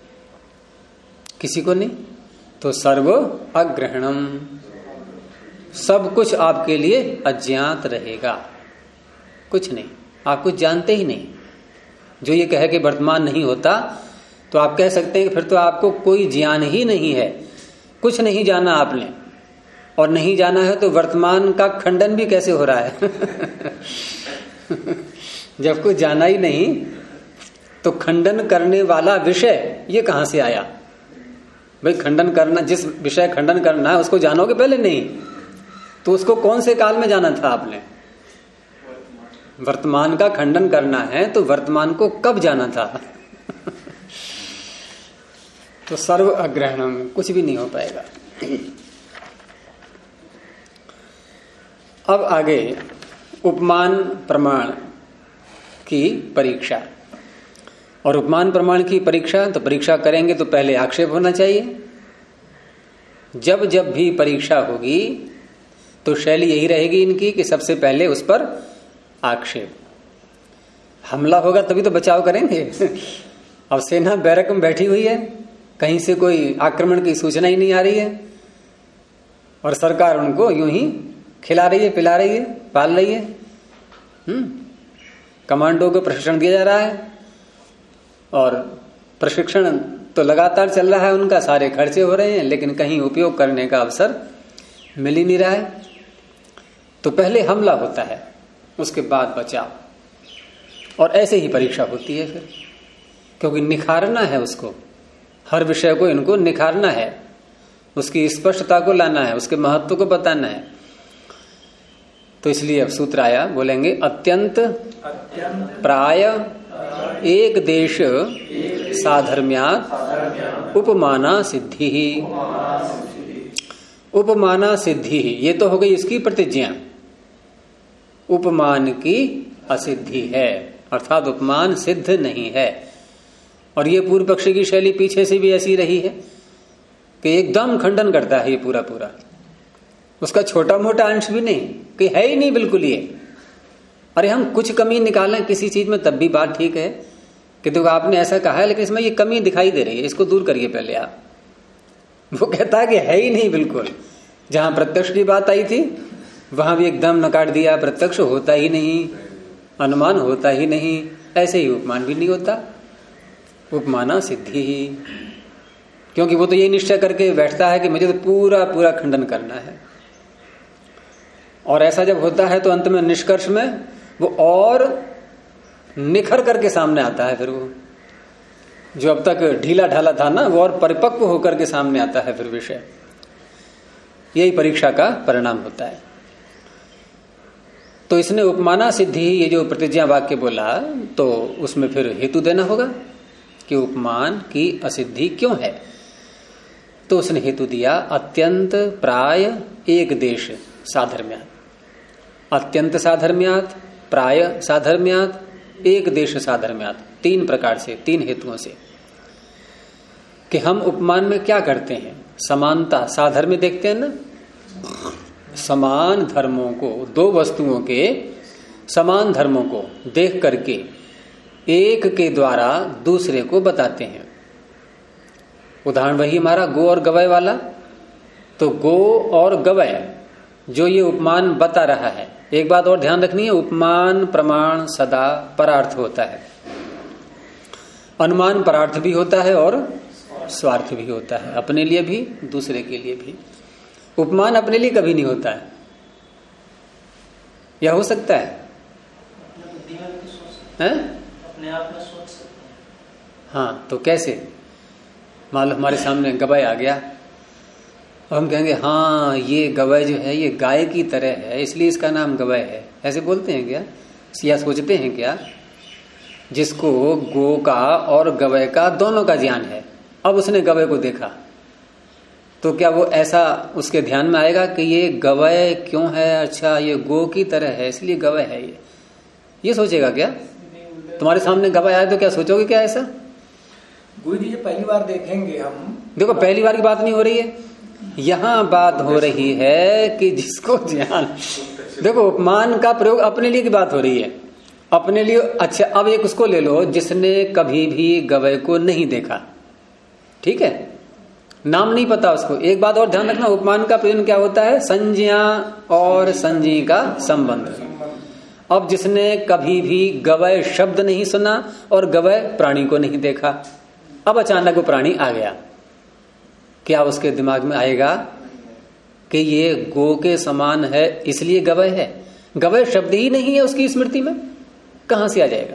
किसी को नहीं। तो सर्व अग्रहणम, सब कुछ आपके लिए अज्ञात रहेगा, कुछ नहीं, आप कुछ जानते ही नहीं। जो ये कहे कि वर्तमान नहीं होता, तो आप कह सकते हैं कि फिर तो आपको कोई ज्ञान ही नहीं है, कुछ नहीं जाना आपने। और नहीं जाना है तो वर्तमान का खंडन भी कैसे हो रहा है? जब कुछ जाना ही नहीं तो खंडन करने वाला विषय ये कहां से आया? भाई खंडन करना, जिस विषय खंडन करना है उसको जानोगे पहले नहीं, तो उसको कौन से काल में जाना था आपने? वर्तमान का खंडन करना है तो वर्तमान को कब जाना था? तो सर्व अग्रहण में कुछ भी नहीं हो पाएगा। अब आगे उपमान प्रमाण की परीक्षा। और उपमान प्रमाण की परीक्षा, तो परीक्षा करेंगे तो पहले आक्षेप होना चाहिए। जब जब भी परीक्षा होगी तो शैली यही रहेगी इनकी कि सबसे पहले उस पर आक्षेप। हमला होगा तभी तो बचाव करेंगे। अब सेना बैरक में बैठी हुई है, कहीं से कोई आक्रमण की सूचना ही नहीं आ रही है, और सरकार उनको यूं ही खिला रही है, पिला रही है, पाल रही है। कमांडो को प्रशिक्षण दिया जा रहा है, और प्रशिक्षण तो लगातार चल रहा है, उनका सारे खर्चे हो रहे हैं, लेकिन कहीं उपयोग करने का अवसर मिल ही नहीं रहा है। तो पहले हमला होता है, उसके बाद बचाव। और ऐसे ही परीक्षा होती है फिर, क्योंकि निखारना है उसको, हर विषय को इनको निखारना है, उसकी स्पष्टता को लाना है, उसके महत्व को बताना है। तो इसलिए अब सूत्र आया, बोलेंगे अत्यंत प्राय एक देश साधर्म्यात् उपमाना सिद्धि ही। उपमाना सिद्धि ही, ये तो हो गई इसकी प्रतिज्ञा। उपमान की असिद्धि है, अर्थात उपमान सिद्ध नहीं है। और ये पूर्व पक्षी की शैली पीछे से भी ऐसी रही है कि एकदम खंडन करता है ये पूरा पूरा, उसका छोटा मोटा अंश भी नहीं, कि है ही नहीं बिल्कुल ये। अरे हम कुछ कमी निकालें किसी चीज में तब भी बात ठीक है कि देखो आपने ऐसा कहा है, लेकिन इसमें ये कमी दिखाई दे रही है, इसको दूर करिए पहले आप। वो कहता है कि है ही नहीं बिल्कुल। जहां प्रत्यक्ष की बात आई थी वहां भी एकदम नकार दिया, प्रत्यक्ष होता ही नहीं, अनुमान होता ही नहीं। ऐसे ही उपमान भी नहीं होता, उपमाना सिद्धि ही, क्योंकि वो तो यही निश्चय करके बैठता है कि मुझे तो पूरा पूरा खंडन करना है। और ऐसा जब होता है तो अंत में निष्कर्ष में वो और निखर करके सामने आता है। फिर वो जो अब तक ढीला ढाला था ना, वो और परिपक्व होकर के सामने आता है फिर विषय। यही परीक्षा का परिणाम होता है। तो इसने उपमाना सिद्धि, ये जो प्रतिज्ञा वाक्य बोला, तो उसमें फिर हेतु देना होगा कि उपमान की असिद्धि क्यों है। तो उसने हेतु दिया अत्यंत प्राय एक देश साधर्म्यात्। अत्यंत साधर्म्यात्, प्राय साधर्म्यात्, एक देश साधर्म्यात्। तीन प्रकार से, तीन हेतुओं से कि हम उपमान में क्या करते हैं, समानता साधर्म्य देखते हैं ना, समान धर्मों को, दो वस्तुओं के समान धर्मों को देख करके एक के द्वारा दूसरे को बताते हैं। उदाहरण वही हमारा गो और गवय वाला। तो गो और गवय जो ये उपमान बता रहा है, एक बात और ध्यान रखनी है, उपमान प्रमाण सदा परार्थ होता है। अनुमान परार्थ भी होता है और स्वार्थ भी होता है, अपने लिए भी दूसरे के लिए भी। उपमान अपने लिए कभी नहीं होता है, या हो सकता है? अपने आप में सोच सकते हैं। हाँ, तो कैसे? मान लो हमारे सामने गवय आ गया और हम कहेंगे हाँ ये गवय जो है ये गाय की तरह है, इसलिए इसका नाम गवय है। ऐसे बोलते हैं क्या, या सोचते हैं क्या? जिसको गो का और गवय का दोनों का ज्ञान है, अब उसने गवय को देखा तो क्या वो ऐसा उसके ध्यान में आएगा कि ये गवय क्यों है, अच्छा ये गो की तरह है इसलिए गवय है ये सोचेगा क्या? तुम्हारे सामने गवय आए तो क्या सोचोगे क्या ऐसा? गुरु जी पहली बार देखेंगे हम। देखो पहली बार की बात नहीं हो रही है, यहां बात हो रही है कि जिसको ज्ञान, देखो उपमान का प्रयोग अपने लिए की बात हो रही है, अपने लिए। अच्छा अब एक उसको ले लो जिसने कभी भी गवय को नहीं देखा, ठीक है, नाम नहीं पता उसको। एक बात और ध्यान रखना, उपमान का प्रयोजन क्या होता है? संज्ञा और संजी का संबंध। अब जिसने कभी भी गवय शब्द नहीं सुना और गवय प्राणी को नहीं देखा, अब अचानक वो प्राणी आ गया, क्या उसके दिमाग में आएगा कि ये गो के समान है इसलिए गवय है? गवय शब्द ही नहीं है उसकी स्मृति में, कहां से आ जाएगा?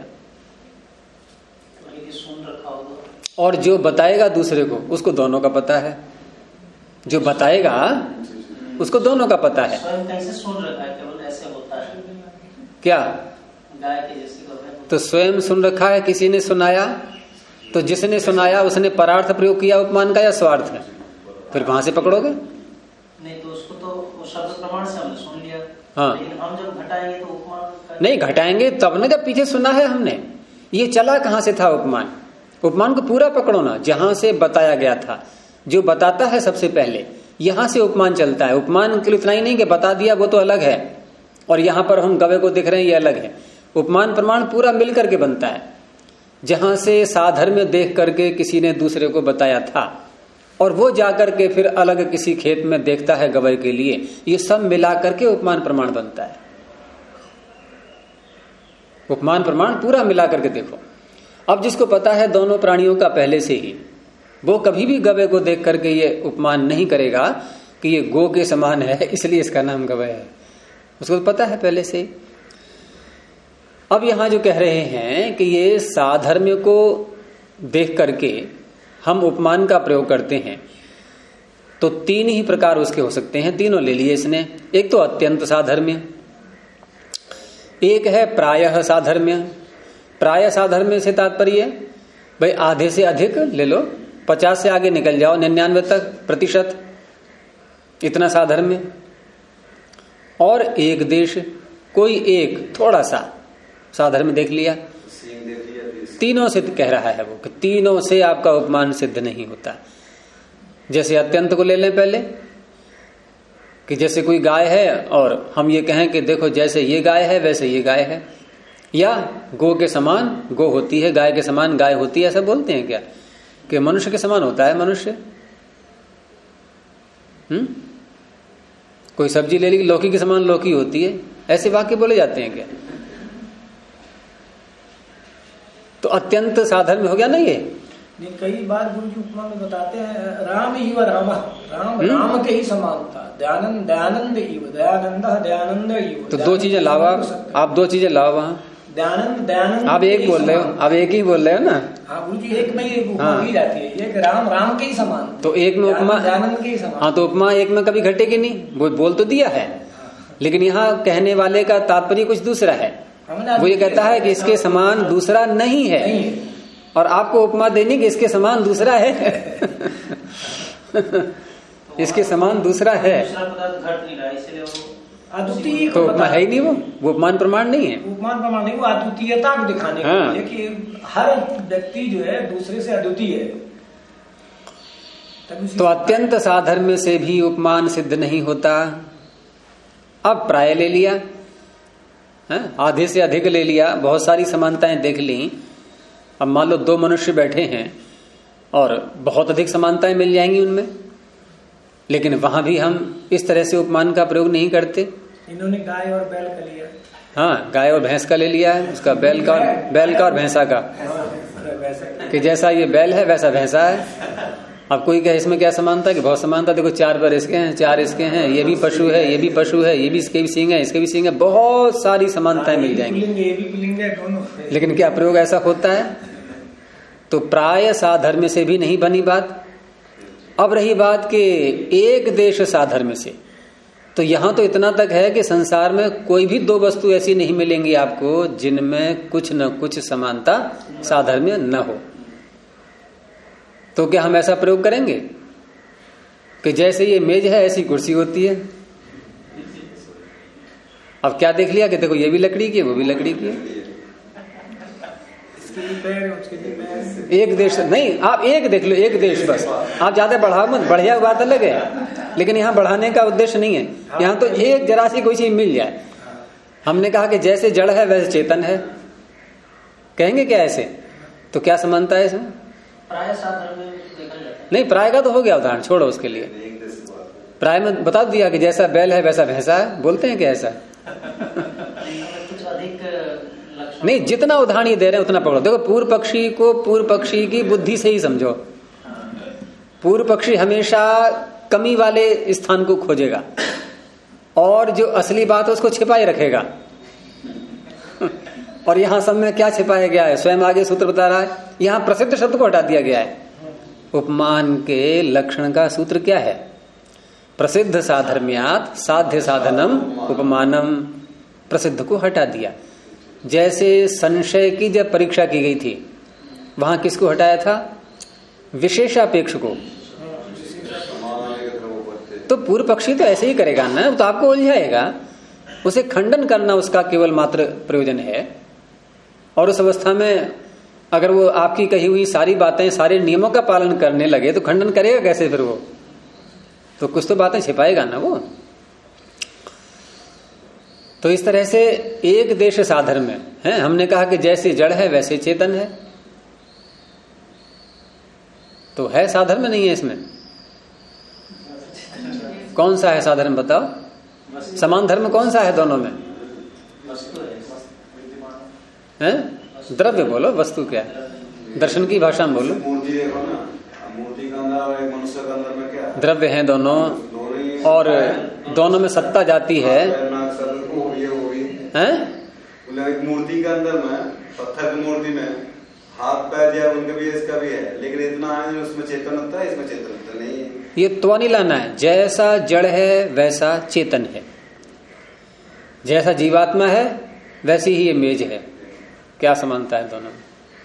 और जो बताएगा दूसरे को, उसको दोनों का पता है। जो बताएगा उसको दोनों का पता है। स्वयं कैसे सुन रखा है, केवल ऐसे होता है क्या? गाय के जैसे तो स्वयं सुन रखा है, किसी ने सुनाया, तो जिसने सुनाया उसने परार्थ प्रयोग किया उपमान का या स्वार्थ है? फिर वहां से पकड़ोगे? नहीं तो उसको तो वो शब्द प्रमाण से हमने सुन लिया। हाँ, लेकिन हम जब घटाएंगे तो उपमान नहीं घटाएंगे तब ना, जब पीछे सुना है हमने। ये चला कहां से था उपमान? उपमान को पूरा पकड़ो ना, जहां से बताया गया था। जो बताता है सबसे पहले, यहां से उपमान चलता है। उपमान के लिए इतना ही नहीं कि बता दिया, वो तो अलग है, और यहां पर हम गवे को दिख रहे हैं, ये अलग है। उपमान प्रमाण पूरा मिल करके बनता है। जहां से साधर्म्य देख करके किसी ने दूसरे को बताया था, और वो जाकर के फिर अलग किसी खेत में देखता है गवय के लिए, ये सब मिला करके उपमान प्रमाण बनता है। उपमान प्रमाण पूरा मिला करके देखो। अब जिसको पता है दोनों प्राणियों का पहले से ही, वो कभी भी गवय को देख करके ये उपमान नहीं करेगा कि ये गो के समान है इसलिए इसका नाम गवय है। उसको पता है पहले से ही। अब यहां जो कह रहे हैं कि ये साधर्म्य को देख करके हम उपमान का प्रयोग करते हैं, तो तीन ही प्रकार उसके हो सकते हैं। तीनों ले लिए इसने। एक तो अत्यंत साधर्म्य, एक है प्रायः साधर्म्य। प्रायः साधर्म्य से तात्पर्य भाई आधे से अधिक ले लो, 50 से आगे निकल जाओ 99 तक प्रतिशत, इतना साधर्म्य। और एक देश, कोई एक थोड़ा सा साधर्म्य देख लिया। तीनों से कह रहा है वो कि तीनों से आपका उपमान सिद्ध नहीं होता। जैसे अत्यंत को ले लें पहले, कि जैसे कोई गाय है और हम ये कहें कि देखो जैसे ये गाय है वैसे ये गाय है, या गो के समान गो होती है, गाय के समान गाय होती है, ऐसा बोलते हैं क्या? कि मनुष्य के समान होता है मनुष्य। कोई सब्जी ले ली, लौकी के समान लौकी होती है, ऐसे वाक्य बोले जाते हैं क्या? तो अत्यंत साधर्म्य हो गया ना ये। कई बार गुरु जी उपमा में बताते हैं राम ही व राम, राम राम के ही समान था। दयानंद दयानंद ही, दयानंद दयानंद ही। तो दो चीजें लाओ आप दो चीजें लाओ वहां। दयानंद दयानंद आप एक बोल रहे हो, आप एक ही बोल रहे हो ना। हाँ गुरु जी, एक में ही उपमा की जाती है, एक राम राम के ही समान, तो एक में उपमा दयानंद के ही समान। हाँ, तो उपमा एक में कभी घटेगी नहीं, वो बोल तो दिया है, लेकिन यहाँ कहने वाले का तात्पर्य कुछ दूसरा है। वो ये कहता है कि इसके समान दूसरा नहीं है, और आपको उपमा देनी कि इसके समान दूसरा है। इसके समान दूसरा है, अद्वितीय तो उपमा है ही नहीं, वो उपमान प्रमाण नहीं है। उपमान प्रमाण नहीं, वो अद्वितीयता को दिखाने के लिए कि हर व्यक्ति जो है दूसरे से अद्वितीय है। तो अत्यंत साधर्म्य से भी उपमान सिद्ध नहीं होता। अब प्राय ले लिया, आधे से अधिक ले लिया, बहुत सारी समानताएं देख ली। अब मान लो दो मनुष्य बैठे हैं और बहुत अधिक समानताएं मिल जाएंगी उनमें, लेकिन वहां भी हम इस तरह से उपमान का प्रयोग नहीं करते। इन्होंने गाय और बैल का लिया। हाँ, गाय और भैंस का ले लिया है, उसका बैल का और भैंसा का, कि जैसा ये बैल है वैसा भैंसा है। अब कोई क्या इसमें क्या समानता, कि बहुत समानता, देखो 4 पैर इसके हैं, 4 इसके हैं, ये भी पशु है, ये भी पशु है, ये भी इसके भी सींग है, इसके भी सींग है, बहुत सारी समानताएं मिल जाएंगी। लेकिन क्या प्रयोग ऐसा होता है? तो प्राय साधर्म्य से भी नहीं बनी बात। अब रही बात के एक देश साधर्म्य से, तो यहां तो इतना तक है कि संसार में कोई भी दो वस्तु ऐसी नहीं मिलेंगी आपको जिनमें कुछ न कुछ समानता साधर्म्य न हो। तो क्या हम ऐसा प्रयोग करेंगे कि जैसे ये मेज है ऐसी कुर्सी होती है? अब क्या देख लिया कि देखो ये भी लकड़ी की है, वो भी लकड़ी की है। एक देश नहीं, आप एक देख लो, एक देश बस। आप ज्यादा बढ़ाओ मत, बढ़िया बात अलग है, लेकिन यहाँ बढ़ाने का उद्देश्य नहीं है। यहाँ तो एक जरा सी कोई चीज मिल जाए। हमने कहा कि जैसे जड़ है वैसे चेतन है, कहेंगे क्या ऐसे? तो क्या समानता है इसमें? प्राय साधन में देखा जाता है। नहीं, प्राय का तो हो गया उदाहरण, छोड़ो उसके लिए। एक देश की बात है। प्राय में बता दिया कि जैसा बैल है वैसा भैंसा है, बोलते हैं कि ऐसा कुछ अधिक लक्षण नहीं, जितना उदाहरण ये दे रहे हैं उतना पकड़ो। देखो, पूर्व पक्षी को पूर्व पक्षी की बुद्धि से ही समझो। पूर्व पक्षी हमेशा कमी वाले स्थान को खोजेगा और जो असली बात है उसको छिपाए रखेगा। और यहां सब में क्या छिपाया गया है? स्वयं आगे सूत्र बता रहा है, यहां प्रसिद्ध शब्द को हटा दिया गया है। उपमान के लक्षण का सूत्र क्या है? प्रसिद्ध साधर्म्यात् साध्य साधनम उपमानम। प्रसिद्ध को हटा दिया। जैसे संशय की जब परीक्षा की गई थी, वहां किसको हटाया था? विशेषापेक्ष को। तो पूर्व पक्षी तो ऐसे ही करेगा ना, तो आपको उलझाएगा। उसे खंडन करना उसका केवल मात्र प्रयोजन है। और उस अवस्था में अगर वो आपकी कही हुई सारी बातें, सारे नियमों का पालन करने लगे तो खंडन करेगा कैसे फिर वो? तो कुछ तो बातें छिपाएगा ना वो। तो इस तरह से एक देश साधर्म में है। हमने कहा कि जैसे जड़ है वैसे चेतन है, तो है साधर्म में नहीं है इसमें? कौन सा है साधर्म बताओ? समान धर्म कौन सा है दोनों में? है? द्रव्य बोलो, वस्तु क्या है? दर्शन की भाषा में बोलो। मूर्ति देखो ना, मूर्ति का अंदर और एक मनुष्य का अंदर में क्या है? द्रव्य हैं दोनों, और दोनों में सत्ता जाती है। एक मूर्ति के अंदर में, पत्थर की मूर्ति में हाथ पैर जो है उनका भी है, इसका भी है, लेकिन इतना है उसमें चेतन होता है, इसमें चेतन होता नहीं है। ये तो नहीं लाना है। जैसा जड़ है वैसा चेतन है, जैसा जीवात्मा है वैसी ही ये मेज है। क्या समानता है दोनों में?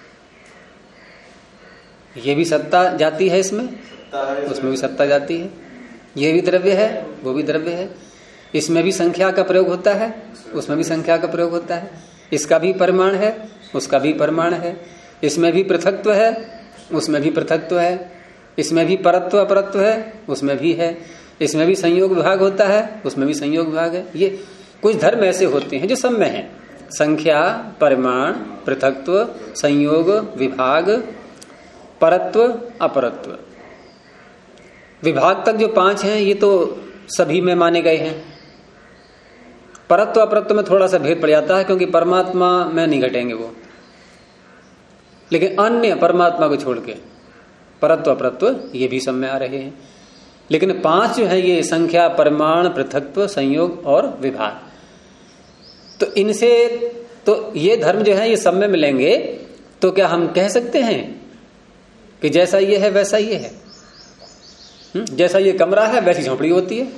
ये भी सत्ता जाती है इसमें, उसमें भी सत्ता जाती है। ये भी द्रव्य है, वो भी द्रव्य है। इसमें भी संख्या का प्रयोग होता है, उसमें भी संख्या का प्रयोग होता है। इसका भी परिमाण है, उसका भी परिमाण है। इसमें भी पृथक्त्व है, उसमें भी पृथक्त्व है। इसमें भी परत्व अपरत्व है, उसमें भी है। इसमें भी संयोग विभाग होता है, उसमें भी संयोग विभाग है। ये कुछ धर्म ऐसे होते हैं जो सब में है। संख्या, परिमाण, पृथक्त्व, संयोग, विभाग, परत्व, अपरत्व। विभाग तक जो 5 हैं ये तो सभी में माने गए हैं। परत्व अपरत्व में थोड़ा सा भेद पड़ जाता है, क्योंकि परमात्मा में नहीं घटेंगे वो, लेकिन अन्य परमात्मा को छोड़ के परत्व अपरत्व ये भी सब में आ रहे हैं। लेकिन 5 जो है ये संख्या, परिमाण, पृथक्त्व, संयोग और विभाग। तो इनसे तो ये धर्म जो है ये सब में मिलेंगे। तो क्या हम कह सकते हैं कि जैसा ये है वैसा ये है? जैसा ये कमरा है वैसी झोपड़ी होती है।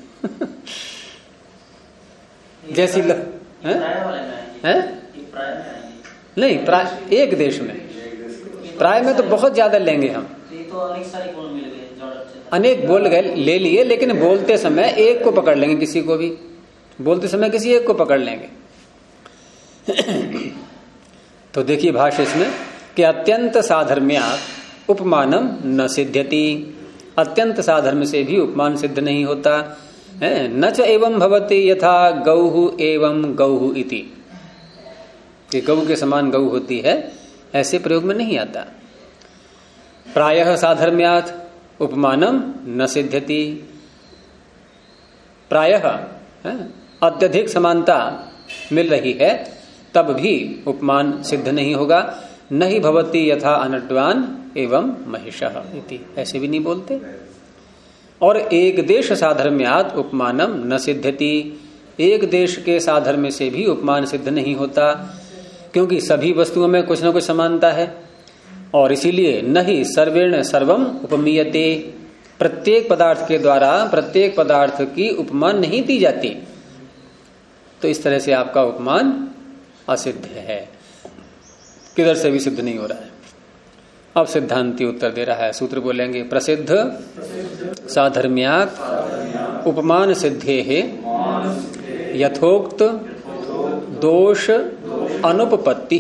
जैसी नहीं, प्राय एक देश में, प्राय में तो बहुत ज्यादा लेंगे हम। तो अनेक सारे गुण मिल गए, अनेक बोल गए, ले लिए, लेकिन बोलते समय एक को पकड़ लेंगे, किसी को भी बोलते समय किसी एक को पकड़ लेंगे। तो देखिए भाष्य इसमें कि अत्यंत साधर्म्यात् उपमानम न सिद्ध्यति। अत्यंत साधर्म से भी उपमान सिद्ध नहीं होता है। न च एवं भवति यथा गौहु एवं गौहु इति, कि गौ के समान गौ होती है, ऐसे प्रयोग में नहीं आता। प्रायः साधर्म्यात् उपमानम न सिद्ध्यति। प्रायः अत्यधिक समानता मिल रही है तब भी उपमान सिद्ध नहीं होगा। नहीं भवति यथा अनड्वान एवं महिषः इति, ऐसे भी नहीं बोलते। और एक देश साधर्म्यात् उपमानम न सिद्ध्यति। एक देश के साधर्म्य से भी उपमान सिद्ध नहीं होता, क्योंकि सभी वस्तुओं में कुछ न कुछ समानता है। और इसीलिए नहीं सर्वेण सर्वम उपमीयते। प्रत्येक पदार्थ के द्वारा प्रत्येक पदार्थ की उपमान नहीं दी जाती। तो इस तरह से आपका उपमान असिद्ध है, किधर से भी सिद्ध नहीं हो रहा है। अब सिद्धांति उत्तर दे रहा है, सूत्र बोलेंगे। प्रसिद्ध साधर्म्यात् उपमान सिद्धेः यथोक्त दोष अनुपपत्ति।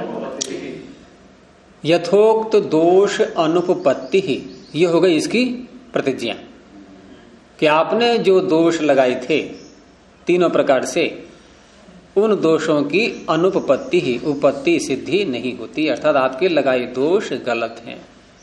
यथोक्त दोष अनुपपत्ति, ये हो गई इसकी प्रतिज्ञा कि आपने जो दोष लगाए थे तीनों प्रकार से, उन दोषों की अनुपपत्ति ही, उपपत्ति सिद्धि नहीं होती। अर्थात आपके लगाए दोष गलत हैं,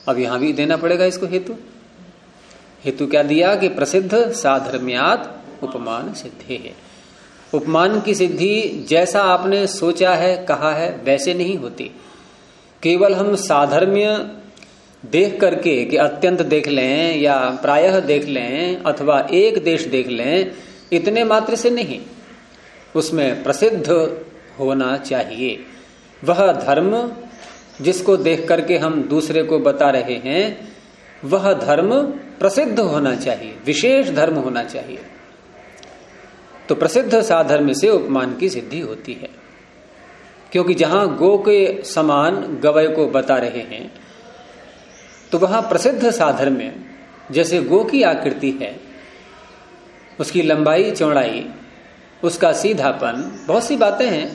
अब यहां भी देना पड़ेगा इसको हेतु। हेतु क्या दिया कि प्रसिद्ध साधर्म्यात् उपमान सिद्धि है। उपमान की सिद्धि जैसा आपने सोचा है, कहा है, वैसे नहीं होती। केवल हम साधर्म्य देख करके कि अत्यंत देख लें या प्रायः देख लें अथवा एक देश देख लें, इतने मात्र से नहीं, उसमें प्रसिद्ध होना चाहिए। वह धर्म जिसको देख करके हम दूसरे को बता रहे हैं, वह धर्म प्रसिद्ध होना चाहिए, विशेष धर्म होना चाहिए। तो प्रसिद्ध साधर्म से उपमान की सिद्धि होती है। क्योंकि जहां गो के समान गवय को बता रहे हैं, तो वहां प्रसिद्ध साधर्म्य, जैसे गो की आकृति है, उसकी लंबाई चौड़ाई, उसका सीधापन, बहुत सी बातें हैं,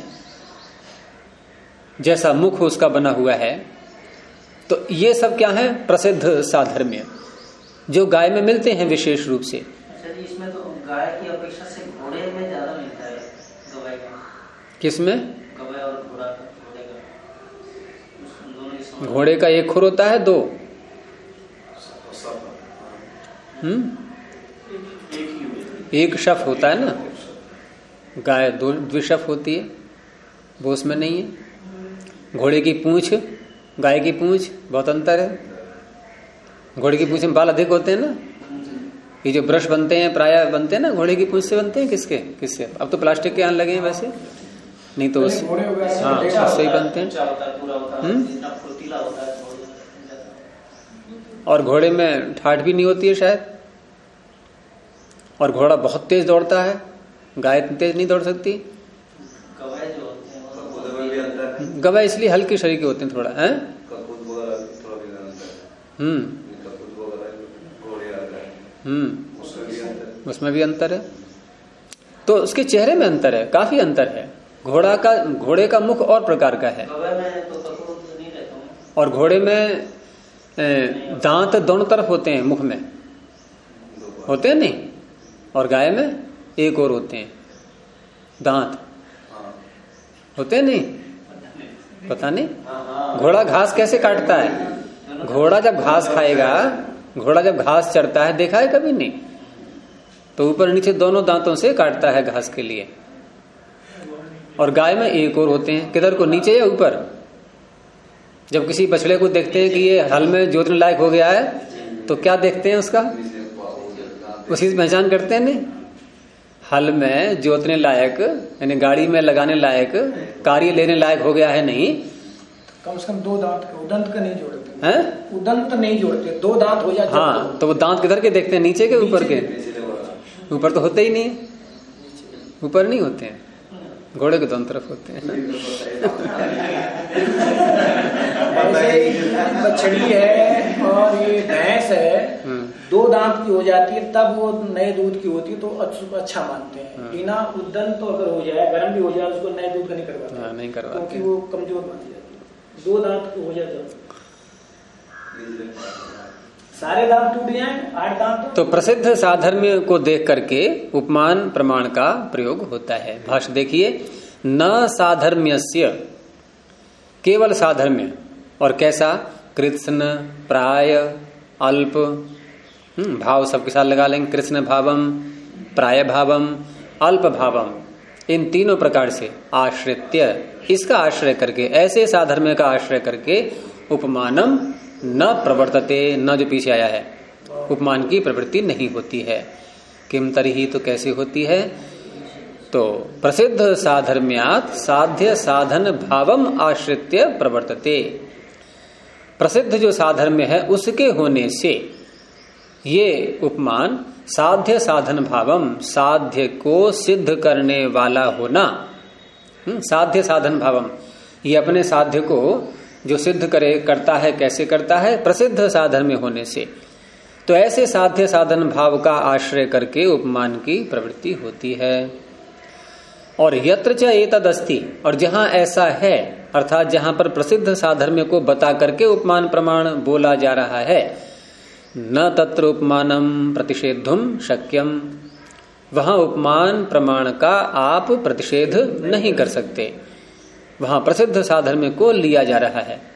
जैसा मुख उसका बना हुआ है, तो ये सब क्या है? प्रसिद्ध साधर्म्य जो गाय में मिलते हैं विशेष रूप से। अच्छा, इसमें तो गाय की अपेक्षा से घोड़े में ज्यादा मिलता है गवाय का। किसमें? गवाय और घोड़ा का, घोड़े का। घोड़े का एक खुर होता है, दो? एक शफ होता है ना, गाय दो द्विशफ होती है, वो उसमें नहीं है। घोड़े की पूंछ, गाय की पूंछ, बहुत अंतर है। घोड़े की पूंछ में बाल अधिक होते हैं ना, ये जो ब्रश बनते हैं प्राय बनते हैं ना, घोड़े की पूंछ से बनते हैं। किससे? अब तो प्लास्टिक के आने लगे हैं वैसे, नहीं तो हाँ उससे ही बनते हैं। और घोड़े में ठाठ भी नहीं होती है शायद, और घोड़ा बहुत तेज दौड़ता है, गाय इतनी तेज नहीं दौड़ सकती। गवाय इसलिए हल्के शरीर के होते हैं थोड़ा, है? उसमें भी अंतर है। तो उसके चेहरे में अंतर है, काफी अंतर है। घोड़े का मुख और प्रकार का है, और घोड़े में दांत दोनों तरफ होते हैं, मुख में होते हैं नहीं, और गाय में एक और होते हैं दांत, होते हैं नहीं, पता नहीं। घोड़ा घास कैसे काटता है? घोड़ा जब घास खाएगा, घोड़ा जब घास चरता है, देखा है कभी? नहीं। तो ऊपर नीचे दोनों दांतों से काटता है घास के लिए। और गाय में एक और होते हैं, किधर को, नीचे या ऊपर? जब किसी बछड़े को देखते हैं कि ये हल में जोतने लायक हो गया है, तो क्या देखते हैं उसका? उसी से पहचान करते हैं। नहीं, हल में जोतने लायक यानी गाड़ी में लगाने लायक, कार्य लेने लायक हो गया है, नहीं, कम से कम दो दांत के, उदंत का नहीं जोड़ते हैं, उदंत नहीं जोड़ते, दो दांत हो जाते। हाँ, तो वो दांत किधर के देखते हैं? नीचे के, ऊपर के? ऊपर तो होते ही नहीं, ऊपर नहीं होते हैं, घोड़े के दोनों तरफ होते हैं। बछड़ी है और ये भैंस है, दो दांत की हो जाती है, तब वो नए दूध की होती है, तो अच्छा मानते हैं। बिना उदंत तो अगर हो जाए, गर्म भी हो जाए, उसको नए दूध का नहीं करवाते, नहीं करवाते, क्योंकि वो कमजोर मानी जाती है। दो दांत की हो जाए सारे दांत टूट जाए, 8 दांत। तो प्रसिद्ध साधर्म्य को देख करके उपमान प्रमाण का प्रयोग होता है। भाष्य देखिए, न साधर्म्यस्य, केवल साधर्म्य, और कैसा? कृत्स्न, प्राय, अल्प, भाव सबके साथ लगा लेंगे, कृष्ण भावम, प्राय भावम, अल्प भावम, इन तीनों प्रकार से आश्रित्य, इसका आश्रय करके, ऐसे साधर्म्य का आश्रय करके उपमानम न प्रवर्तते, न जो पीछे आया है, उपमान की प्रवृत्ति नहीं होती है। किम तरिही, तो कैसे होती है? तो प्रसिद्ध साधर्म्यात् साध्य साधन भावम आश्रित्य प्रवर्तते, प्रसिद्ध जो साधर्म्य है उसके होने से ये उपमान साध्य साधन भावम, साध्य को सिद्ध करने वाला होना, साध्य साधन भावम, ये अपने साध्य को जो सिद्ध करता है, कैसे करता है? प्रसिद्ध साधर्म्य होने से। तो ऐसे साध्य साधन भाव का आश्रय करके उपमान की प्रवृत्ति होती है। और यत्र च एतद् अस्ति, और जहां ऐसा है, अर्थात जहां पर प्रसिद्ध साधर्म्य को बता करके उपमान प्रमाण बोला जा रहा है, न तत्र उपमानम प्रतिषेधुम शक्यम, वहां उपमान प्रमाण का आप प्रतिषेध नहीं कर सकते, वहां प्रसिद्ध साधर्म्य को लिया जा रहा है।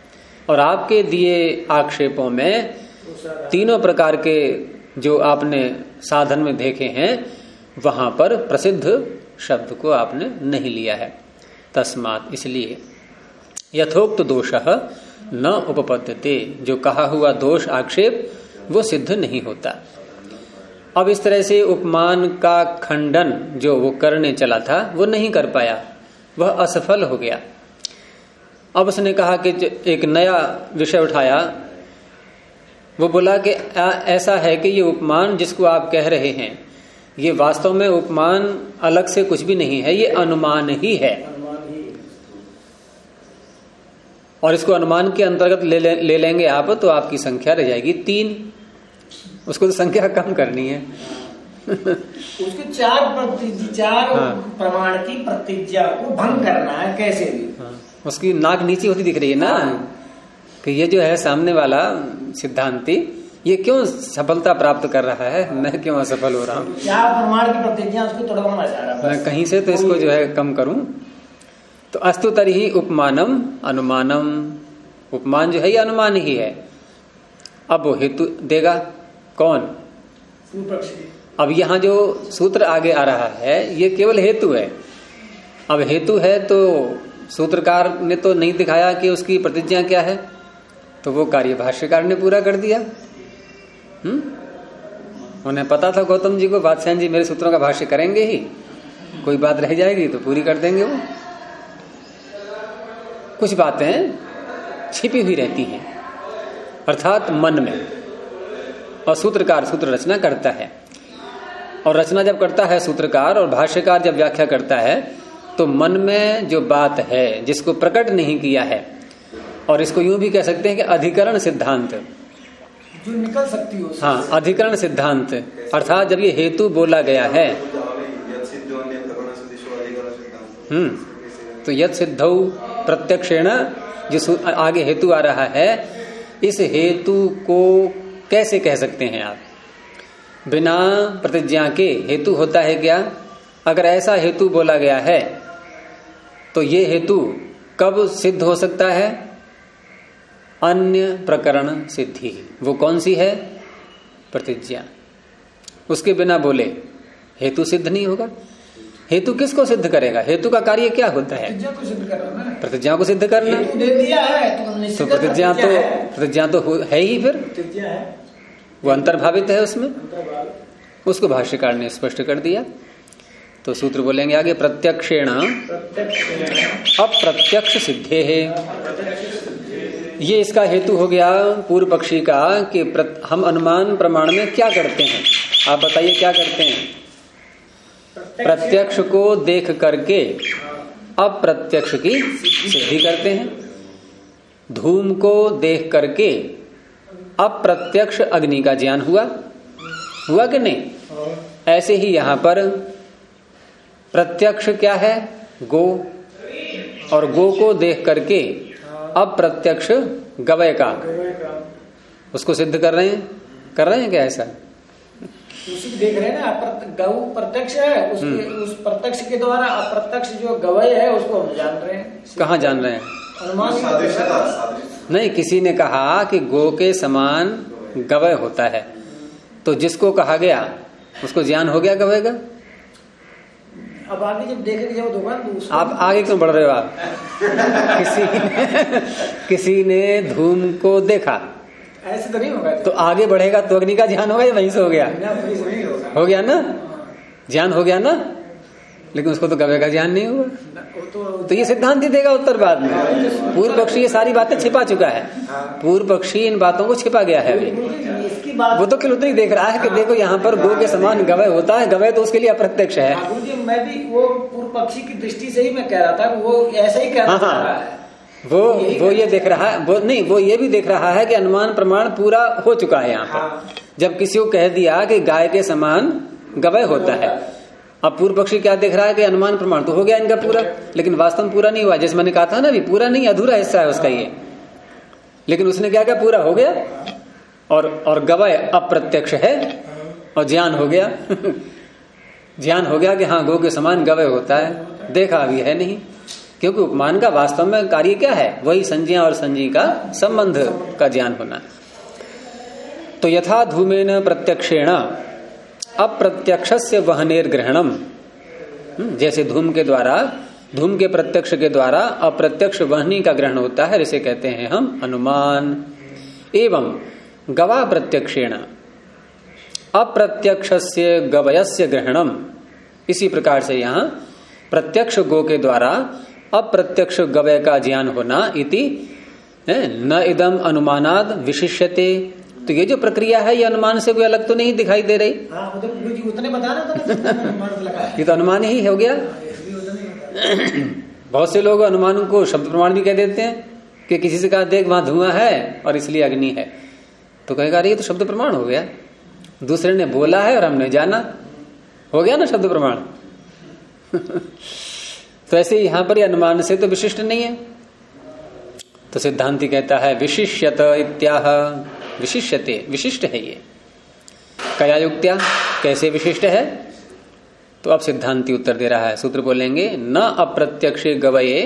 और आपके दिए आक्षेपों में तीनों प्रकार के जो आपने साधन में देखे हैं वहां पर प्रसिद्ध शब्द को आपने नहीं लिया है। तस्मात् इसलिए यथोक्त दोषः न उपपद्यते, जो कहा हुआ दोष आक्षेप वो सिद्ध नहीं होता। अब इस तरह से उपमान का खंडन जो वो करने चला था वो नहीं कर पाया, वह असफल हो गया। अब उसने कहा कि एक नया विषय उठाया, वो बोला कि ऐसा है कि ये उपमान जिसको आप कह रहे हैं ये वास्तव में उपमान अलग से कुछ भी नहीं है, ये अनुमान ही है। और इसको अनुमान के अंतर्गत ले लेंगे आप तो आपकी संख्या रह जाएगी 3। उसको तो संख्या कम करनी है। उसके चार प्रमाण की प्रतिज्ञा को भंग करना है कैसे भी। उसकी नाक नीचे होती दिख रही है ना कि ये जो है सामने वाला सिद्धांती ये क्यों सफलता प्राप्त कर रहा है, मैं क्यों असफल हो रहा हूँ। 4 प्रमाण की प्रतिज्ञा उसको तोड़वाना चाह रहा है। मैं कहीं से तो इसको जो है कम करूं। तो अस्तु तर्हि उपमानम अनुमानम, उपमान जो है ये अनुमान ही है। अब वो हेतु देगा कौन? अब यहाँ जो सूत्र आगे आ रहा है ये केवल हेतु है। अब हेतु है तो सूत्रकार ने तो नहीं दिखाया कि उसकी प्रतिज्ञा क्या है, तो वो कार्य भाष्यकार ने पूरा कर दिया। उन्हें पता था गौतम जी को बादशाह जी मेरे सूत्रों का भाष्य करेंगे ही, कोई बात रह जाएगी तो पूरी कर देंगे वो। कुछ बातें छिपी हुई रहती हैं अर्थात मन में, और सूत्रकार सूत्र रचना करता है। और रचना जब करता है सूत्रकार और भाष्यकार जब व्याख्या करता है तो मन में जो बात है जिसको प्रकट नहीं किया है, और इसको यूं भी कह सकते हैं कि अधिकरण सिद्धांत जो निकल सकती हो। हाँ, अधिकरण सिद्धांत अर्थात जब ये हेतु बोला गया है तो यद सिद्धौ प्रत्यक्षेण जो आगे हेतु आ रहा है, इस हेतु को कैसे कह सकते हैं आप? बिना प्रतिज्ञा के हेतु होता है क्या? अगर ऐसा हेतु बोला गया है तो ये हेतु कब सिद्ध हो सकता है? अन्य प्रकरण सिद्धि। वो कौन सी है? प्रतिज्ञा। उसके बिना बोले हेतु सिद्ध नहीं होगा। हेतु किसको सिद्ध करेगा? हेतु का कार्य क्या होता है? प्रतिज्ञा को सिद्ध करना। तो प्रतिज्ञा तो है ही, फिर वो अंतर्भावित है उसमें, उसको भाष्यकार ने स्पष्ट कर दिया। तो सूत्र बोलेंगे आगे, प्रत्यक्षेण अप्रत्यक्ष सिद्धे है। ये इसका हेतु हो गया पूर्व पक्षी का कि हम अनुमान प्रमाण में क्या करते हैं, आप बताइए क्या करते हैं? प्रत्यक्ष को देख करके अप्रत्यक्ष की सिद्धि करते हैं। धूम को देख करके अप्रत्यक्ष अग्नि का ज्ञान हुआ कि नहीं? ऐसे ही यहां पर प्रत्यक्ष क्या है? गो, और गो को देख करके अप्रत्यक्ष गवय का, उसको सिद्ध कर रहे हैं क्या? ऐसा उसी देख रहे हैं ना, गौ प्रत्यक्ष है, उसके उस प्रत्यक्ष के द्वारा अप्रत्यक्ष जो गवय है उसको हम जान रहे हैं। कहाँ जान रहे हैं? अनुमान नहीं, किसी ने कहा कि गो के समान गवय होता है, तो जिसको कहा गया उसको ज्ञान हो गया गवय का। अब आगे जब देखेंगे जब दुकान, आप आगे क्यों बढ़ रहे हो? आप किसी ने धूम को देखा, ऐसे तो नहीं होगा। तो आगे बढ़ेगा तो अग्नि का ज्ञान होगा या वहीं से हो गया? हो गया ना, ज्ञान हो गया ना, लेकिन उसको तो गवय का ज्ञान नहीं हुआ। तो ये सिद्धांत ही देगा उत्तर बाद में। पूर्व पक्षी ये सारी बातें छिपा चुका है, पूर्व पक्षी इन बातों को छिपा गया है अभी। वो तो केवल उतना ही देख रहा है कि देखो यहाँ पर गो के समान गवय होता है, गवय तो उसके लिए अप्रत्यक्ष है। मैं भी वो पूर्व पक्षी की दृष्टि से ही मैं कह रहा था, वो ऐसा ही कह रहा है। वो ये देख रहा है, वो नहीं, वो ये भी देख रहा है कि अनुमान प्रमाण पूरा हो चुका है यहाँ पर। जब किसी को कह दिया कि गाय के समान गवय होता है, अब पूर्व पक्षी क्या देख रहा है कि अनुमान प्रमाण तो हो गया इनका पूरा, लेकिन वास्तव में पूरा नहीं हुआ। जैसे मैंने कहा था ना, अभी पूरा नहीं, अधूरा हिस्सा है उसका ये। लेकिन उसने क्या पूरा हो गया, और गवय अप्रत्यक्ष है और ज्ञान हो गया। ज्ञान हो गया कि हाँ गो के समान गवय होता है, देखा अभी है नहीं। क्योंकि उपमान का वास्तव में कार्य क्या है? वही संज्ञा और संजी का संबंध का ज्ञान होना। तो यथा धूमेन प्रत्यक्षेण अप्रत्यक्षस्य वहनेर ग्रहणम, जैसे धूम के प्रत्यक्ष के द्वारा अप्रत्यक्ष वहनी का ग्रहण होता है, जिसे कहते हैं हम अनुमान। एवं गवा प्रत्यक्षेण अप्रत्यक्षस्य गवयस्य ग्रहणम, इसी प्रकार से यहाँ प्रत्यक्ष गो के द्वारा अप्रत्यक्ष गवय का ज्ञान होना इति न इदम अनुमानाद विशिष्यते। तो ये जो प्रक्रिया है ये अनुमान से कोई अलग तो नहीं दिखाई दे रही। उतने बताना था ये तो अनुमान ही हो गया। बहुत से लोग अनुमान को शब्द प्रमाण भी कह देते हैं कि किसी से कहा देख वहां धुआं है और इसलिए अग्नि है, तो कहेगा ये तो शब्द प्रमाण हो गया, दूसरे ने बोला है और हमने जाना, हो गया ना शब्द प्रमाण। तो ऐसे यहां पर अनुमान से तो विशिष्ट नहीं है। तो सिद्धांति कहता है विशिष्यत इत्याह, विशिष्यते, विशिष्ट है ये। कया युक्त्या, कैसे विशिष्ट है? तो अब सिद्धांति उत्तर दे रहा है, सूत्र बोलेंगे न अप्रत्यक्षे गवये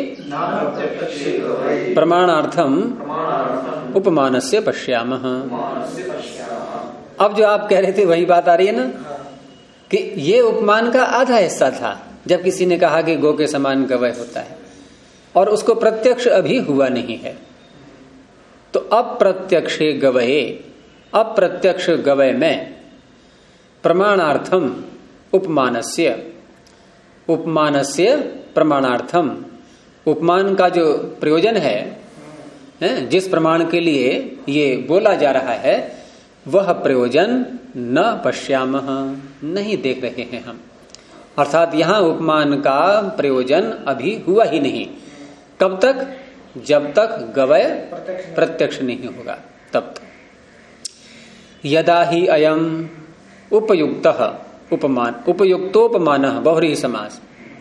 प्रमाणार्थम उपमानस्य पश्यामः। अब जो आप कह रहे थे वही बात आ रही है ना, कि ये उपमान का आधा हिस्सा था जब किसी ने कहा कि गो के समान गवय होता है, और उसको प्रत्यक्ष अभी हुआ नहीं है। तो अप्रत्यक्षे गवये, अप्रत्यक्ष गवय में प्रमाणार्थम उपमानस्य, उपमानस्य प्रमाणार्थम, उपमान का जो प्रयोजन है, जिस प्रमाण के लिए ये बोला जा रहा है, वह प्रयोजन न पश्यामः, नहीं देख रहे हैं हम। अर्थात यहां उपमान का प्रयोजन अभी हुआ ही नहीं। कब तक? जब तक गवय प्रत्यक्ष नहीं होगा तब तक। यदा ही अयम उपयुक्तः उपमान, उपयुक्तोपमान, बहुरी समास,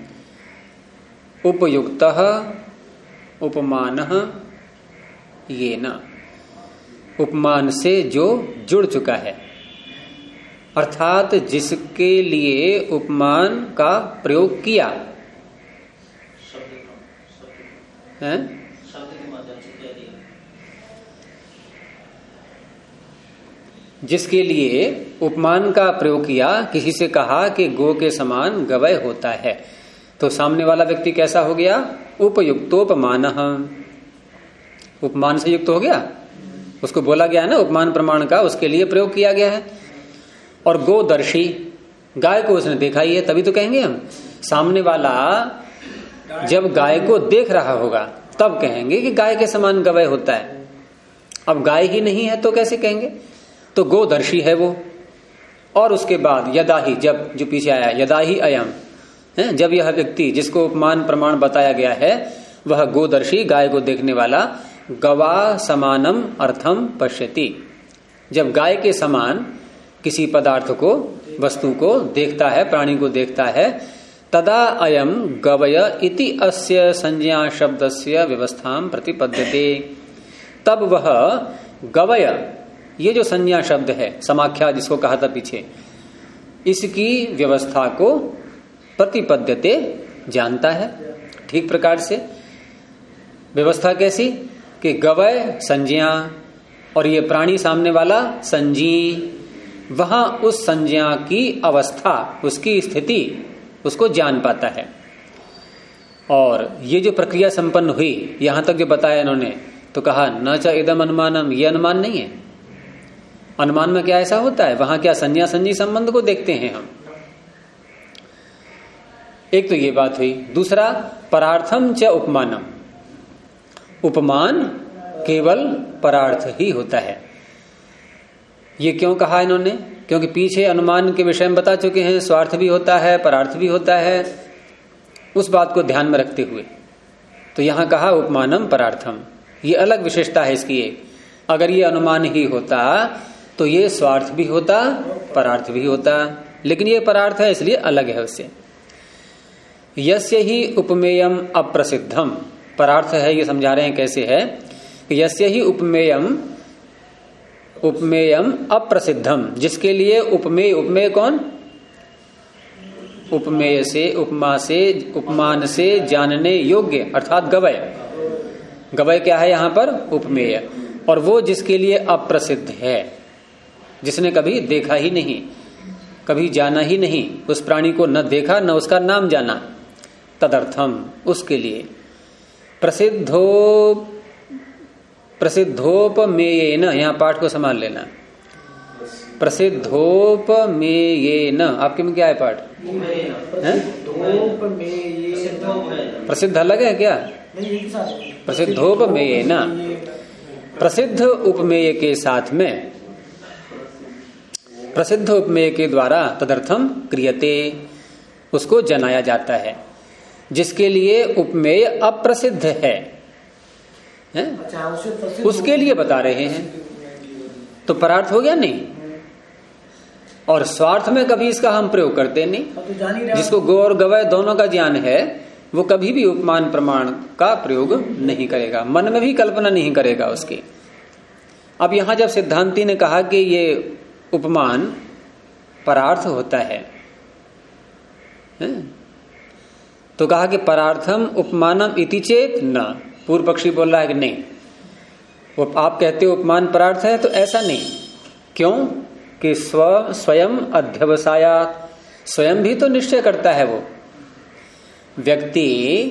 उपयुक्तः उपमानः येन, उपमान से जो जुड़ चुका है, अर्थात जिसके लिए उपमान का प्रयोग किया है, जिसके लिए उपमान का प्रयोग किया, किसी से कहा कि गो के समान गवय होता है, तो सामने वाला व्यक्ति कैसा हो गया? उपयुक्तोपमान, उपमान से युक्त हो गया। उसको बोला गया है ना उपमान प्रमाण का, उसके लिए प्रयोग किया गया है। और गोदर्शी, गाय को उसने देखा ही है, तभी तो कहेंगे हम। सामने वाला जब गाय को देख रहा होगा तब कहेंगे कि गाय के समान गवय होता है। अब गाय ही नहीं है तो कैसे कहेंगे? तो गोदर्शी है वो। और उसके बाद यदा ही, जब जो पीछे आया यदा ही अयम, जब यह व्यक्ति जिसको उपमान प्रमाण बताया गया है वह गोदर्शी, गाय को देखने वाला, गवा समानम अर्थम पश्यति, जब गाय के समान किसी पदार्थ को, वस्तु को देखता है, प्राणी को देखता है, तदा अयम गवय इति अस्य संज्ञा शब्दस्य व्यवस्थां प्रतिपद्यते, तब वह गवय, ये जो संज्ञा शब्द है, समाख्या जिसको कहा था पीछे, इसकी व्यवस्था को प्रतिपद्यते, जानता है। ठीक प्रकार से व्यवस्था कैसी कि गवय संज्ञा और ये प्राणी सामने वाला संजी, वहां उस संज्ञा की अवस्था, उसकी स्थिति, उसको जान पाता है। और ये जो प्रक्रिया संपन्न हुई, यहां तक जो बताया इन्होंने, तो कहा न च इदम अनुमानम, ये अनुमान नहीं है। अनुमान में क्या ऐसा होता है? वहां क्या संज्ञा संजी संबंध को देखते हैं हम। एक तो ये बात हुई। दूसरा, परार्थम च उपमानम, उपमान केवल परार्थ ही होता है। ये क्यों कहा इन्होंने? क्योंकि पीछे अनुमान के विषय में बता चुके हैं, स्वार्थ भी होता है, परार्थ भी होता है, उस बात को ध्यान में रखते हुए तो यहां कहा उपमानम परार्थम। ये अलग विशेषता है इसकी एक। अगर ये अनुमान ही होता तो ये स्वार्थ भी होता, परार्थ भी होता, लेकिन ये परार्थ है इसलिए अलग है उससे। यस्य ही उपमेयम अप्रसिद्धम, परार्थ है, ये समझा रहे हैं कैसे है कि यस्य ही उपमेयम, उपमेयम अप्रसिद्धम, जिसके लिए उपमेय, उपमेय कौन? उपमेय से, उपमा से, उपमान से जानने योग्य अर्थात गवय। गवय क्या है यहाँ पर? उपमेय। और वो जिसके लिए अप्रसिद्ध है, जिसने कभी देखा ही नहीं, कभी जाना ही नहीं, उस प्राणी को न देखा न उसका नाम जाना, तदर्थम उसके लिए प्रसिद्धोपमेयेन, यहाँ पाठ को संभाल लेना, प्रसिद्धोपमेयेन। आपके में क्या है पाठ? प्रसिद्ध अलग है क्या? प्रसिद्धोपमेयेन, प्रसिद्ध उपमेय के साथ में, प्रसिद्ध उपमेय के द्वारा तदर्थम क्रियते, उसको जनाया जाता है। जिसके लिए उपमेय अप्रसिद्ध है, उसके लिए बता रहे हैं, तो परार्थ हो गया नहीं। और स्वार्थ में कभी इसका हम प्रयोग करते नहीं। जिसको गो और गवय दोनों का ज्ञान है वो कभी भी उपमान प्रमाण का प्रयोग नहीं करेगा, मन में भी कल्पना नहीं करेगा उसकी। अब यहां जब सिद्धांती ने कहा कि ये उपमान परार्थ होता है, तो कहा कि परार्थम उपमानम इति चेत न। पूर्व पक्षी बोल रहा है कि नहीं, वो आप कहते हो उपमान परार्थ है, तो ऐसा नहीं। क्यों? कि स्वयं अध्यवसायात, स्वयं भी तो निश्चय करता है वो व्यक्ति।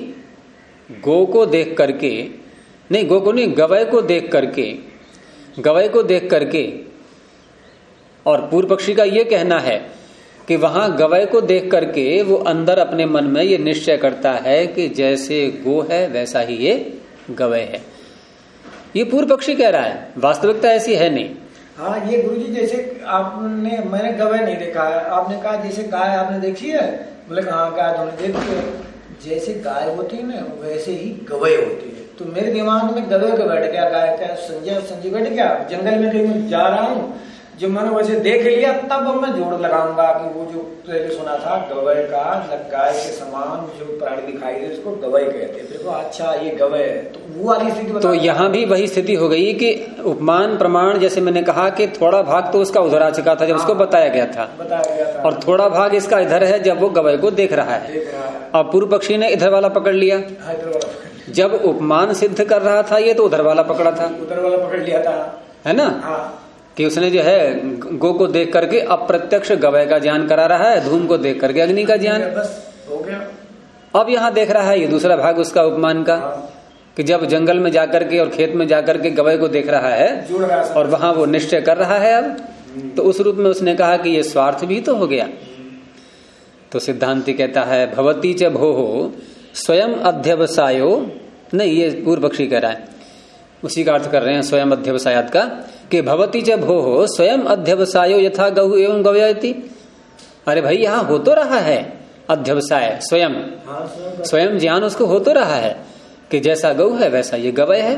गो को देख करके नहीं, गो को नहीं, गवय को देख करके, गवय को देख करके, और पूर्व पक्षी का ये कहना है कि वहां गवय को देख करके वो अंदर अपने मन में ये निश्चय करता है कि जैसे गो है वैसा ही ये गवय है। ये पूर्व पक्षी कह रहा है, वास्तविकता ऐसी है नहीं। हाँ, ये गुरुजी जैसे आपने, मैंने गवय नहीं देखा है, आपने कहा जैसे गाय आपने देखी है, बोले हाँ गाय तो हमने देखी है। जैसे गाय होती है ना वैसे ही गवय होती है। तो मेरे दिमाग में गवय का बैठ गया, गाय का संजय बैठ गया। जंगल में कहीं मैं जा रहा हूँ, जब मैंने वैसे देख लिया तब मैं जोड़ लगाऊंगा कि वो जो पहले सुना था गवय का, गाय के समान जो प्राणी दिखाई दे उसको गवय कहते हैं। देखो अच्छा ये गवय है, तो वो वाली स्थिति। तो यहाँ भी वही स्थिति हो गई कि उपमान प्रमाण, जैसे मैंने कहा कि थोड़ा भाग तो उसका उधर आ चुका था जब उसको बताया गया था, और थोड़ा भाग इसका इधर है जब वो गवय को देख रहा है। अब पूर्व पक्षी ने इधर वाला पकड़ लिया, जब उपमान सिद्ध कर रहा था ये तो उधर वाला पकड़ा था, उधर वाला पकड़ लिया था, है ना। कि उसने जो है गो को देख करके अप्रत्यक्ष गवय का ज्ञान करा रहा है, धूम को देख करके अग्नि का ज्ञान हो गया। अब यहाँ देख रहा है ये दूसरा भाग उसका उपमान का, कि जब जंगल में जाकर के और खेत में जाकर के गवय को देख रहा है और वहां वो निश्चय कर रहा है। अब तो उस रूप में उसने कहा कि ये स्वार्थ भी तो हो गया। तो सिद्धांति कहता है भवती च भोः स्वयं अध्यवसायो, नहीं ये पूर्व पक्षी कह रहा है, उसी का अर्थ कर रहे हैं स्वयं अध्यवसायात का, कि भवती च भोः स्वयं अध्यवसायो यथा गहु एवं गवयति। अरे भाई यहाँ हो तो रहा है अध्यवसाय, स्वयं ज्ञान उसको हो तो रहा है कि जैसा गौ है वैसा ये गवय है।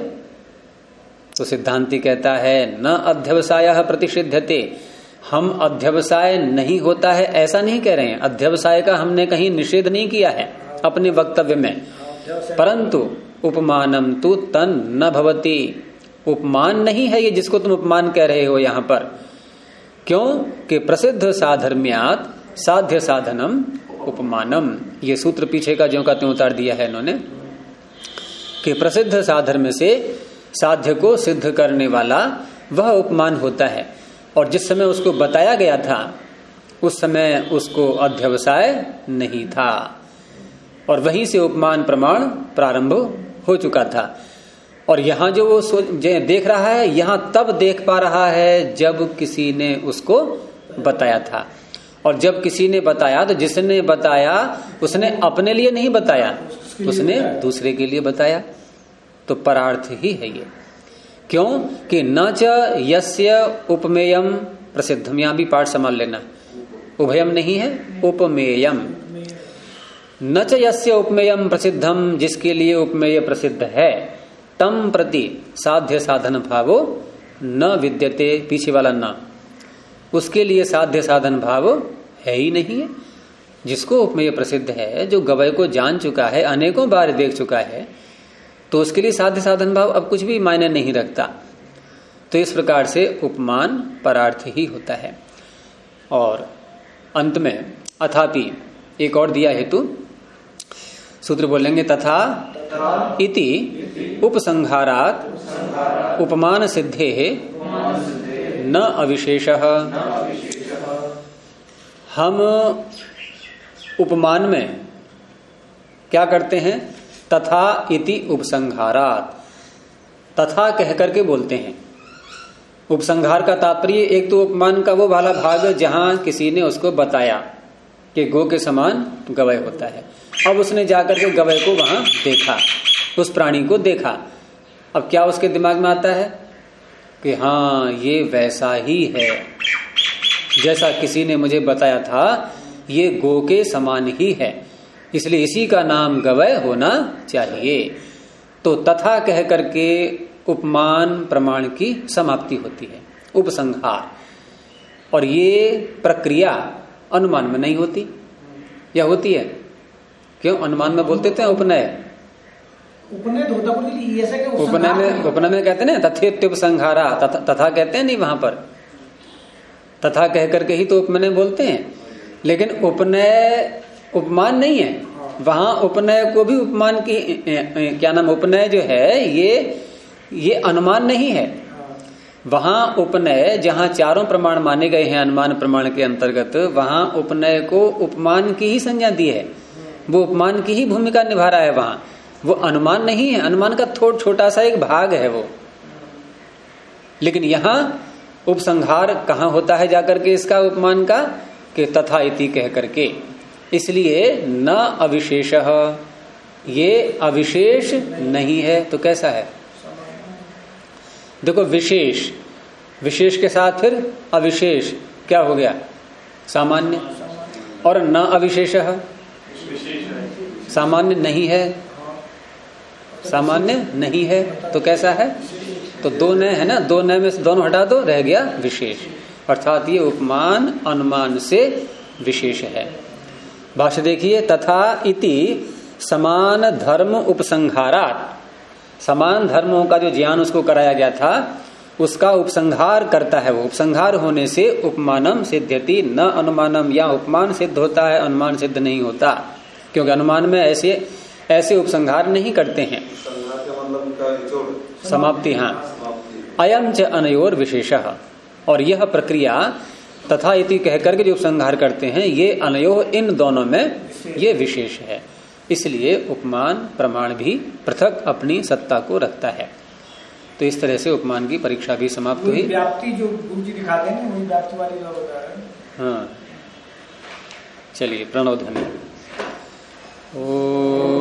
तो सिद्धांति कहता है न अध्यवसाय प्रतिषिध्यते, हम अध्यवसाय नहीं होता है ऐसा नहीं कह रहे हैं, अध्यवसाय का हमने कहीं निषेध नहीं किया है अपने वक्तव्य में, परंतु उपमानम तु तन न भवति, उपमान नहीं है ये जिसको तुम उपमान कह रहे हो यहाँ पर। क्यों? कि प्रसिद्ध साधर्म्यात साध्य साधनम उपमानम, ये सूत्र पीछे का ज्यों का त्यों उतार दिया है इन्होंने, कि प्रसिद्ध साधर्म से साध्य को सिद्ध करने वाला वह उपमान होता है। और जिस समय उसको बताया गया था उस समय उसको अध्यवसाय नहीं था, और वहीं से उपमान प्रमाण प्रारंभ हो चुका था। और यहाँ जो वो देख रहा है, यहाँ तब देख पा रहा है जब किसी ने उसको बताया था। और जब किसी ने बताया तो जिसने बताया उसने अपने लिए नहीं बताया, उसने दूसरे के लिए बताया। तो परार्थ ही है ये। क्यों? कि न च यस्य उपमेयम प्रसिद्धम, यहां भी पाठ संभाल लेना, उभयम नहीं है, उपमेयम। न च यस्य उपमेयम प्रसिद्धम, जिसके लिए उपमेय प्रसिद्ध है, तम प्रति साध्य साधन भावो न विद्यते, पीछे वाला न, उसके लिए साध्य साधन भाव है ही नहीं है। जिसको उपमेय प्रसिद्ध है, जो गवय को जान चुका है, अनेकों बार देख चुका है, तो उसके लिए साध्य साधन भाव अब कुछ भी मायने नहीं रखता। तो इस प्रकार से उपमान परार्थ ही होता है। और अंत में अथापि एक और दिया हेतु, सूत्र बोलेंगे तथा इति उपसंहारात उपमान सिद्धे न अविशेषः। हम उपमान में क्या करते हैं? तथा इति उपसंहारात, तथा कह करके बोलते हैं। उपसंहार का तात्पर्य एक तो उपमान का वो वाला भाग जहां किसी ने उसको बताया कि गो के समान गवय होता है। अब उसने जाकर के गवय को वहां देखा, उस प्राणी को देखा। अब क्या उसके दिमाग में आता है कि हाँ ये वैसा ही है जैसा किसी ने मुझे बताया था, ये गो के समान ही है, इसलिए इसी का नाम गवय होना चाहिए। तो तथा कह करके उपमान प्रमाण की समाप्ति होती है, उपसंहार। और ये प्रक्रिया अनुमान में नहीं होती, या होती है? क्यों? अनुमान में बोलते थे उपनय, उपनय में कहते हैं तथेत्युपसंहारा, तथा कहते हैं नहीं, वहां पर तथा कह करके ही तो उपनय बोलते हैं। लेकिन उपनय उपमान नहीं है, वहां उपनय को भी उपमान की क्या नाम, उपनय जो है ये अनुमान नहीं है। वहां उपनय जहां चारों प्रमाण माने गए हैं अनुमान प्रमाण के अंतर्गत, वहां उपनय को उपमान की ही संज्ञा दी है, वो उपमान की ही भूमिका निभा रहा है। वहां वो अनुमान नहीं है, अनुमान का छोटा सा एक भाग है वो। लेकिन यहां उपसंहार कहां होता है जाकर के इसका उपमान का, कि तथा इति कह करके। इसलिए न अविशेषः, ये अविशेष नहीं है। तो कैसा है? देखो विशेष, विशेष के साथ फिर अविशेष क्या हो गया? सामान्य। और न अविशेषः, सामान्य नहीं है, सामान्य नहीं है। तो कैसा है? तो दो न है ना, दो न में से दोनों हटा दो, रह गया विशेष। अर्थात ये उपमान अनुमान से विशेष है। भाष्य देखिए, तथा इति समान धर्म उपसंहारात, समान धर्मों का जो ज्ञान उसको कराया गया था उसका उपसंहार करता है वो। उपसंहार होने से उपमानम सिद्ध्यति न अनुमानम, या उपमान सिद्ध होता है, अनुमान सिद्ध नहीं होता, क्योंकि अनुमान में ऐसे उपसंहार नहीं करते हैं। समाप्ति, हाँ। अयम च अनयोर विशेषः, और यह प्रक्रिया तथा इति कहकर के जो उपसंहार करते हैं ये अनयो, इन दोनों में ये विशेष है। इसलिए उपमान प्रमाण भी पृथक अपनी सत्ता को रखता है। तो इस तरह से उपमान की परीक्षा भी समाप्त हुई। व्याप्ति जो गुरु जी दिखाते हैं वही व्याप्ति वाली जो होता है। हाँ, चलिए प्रणव ध्वनि। ओ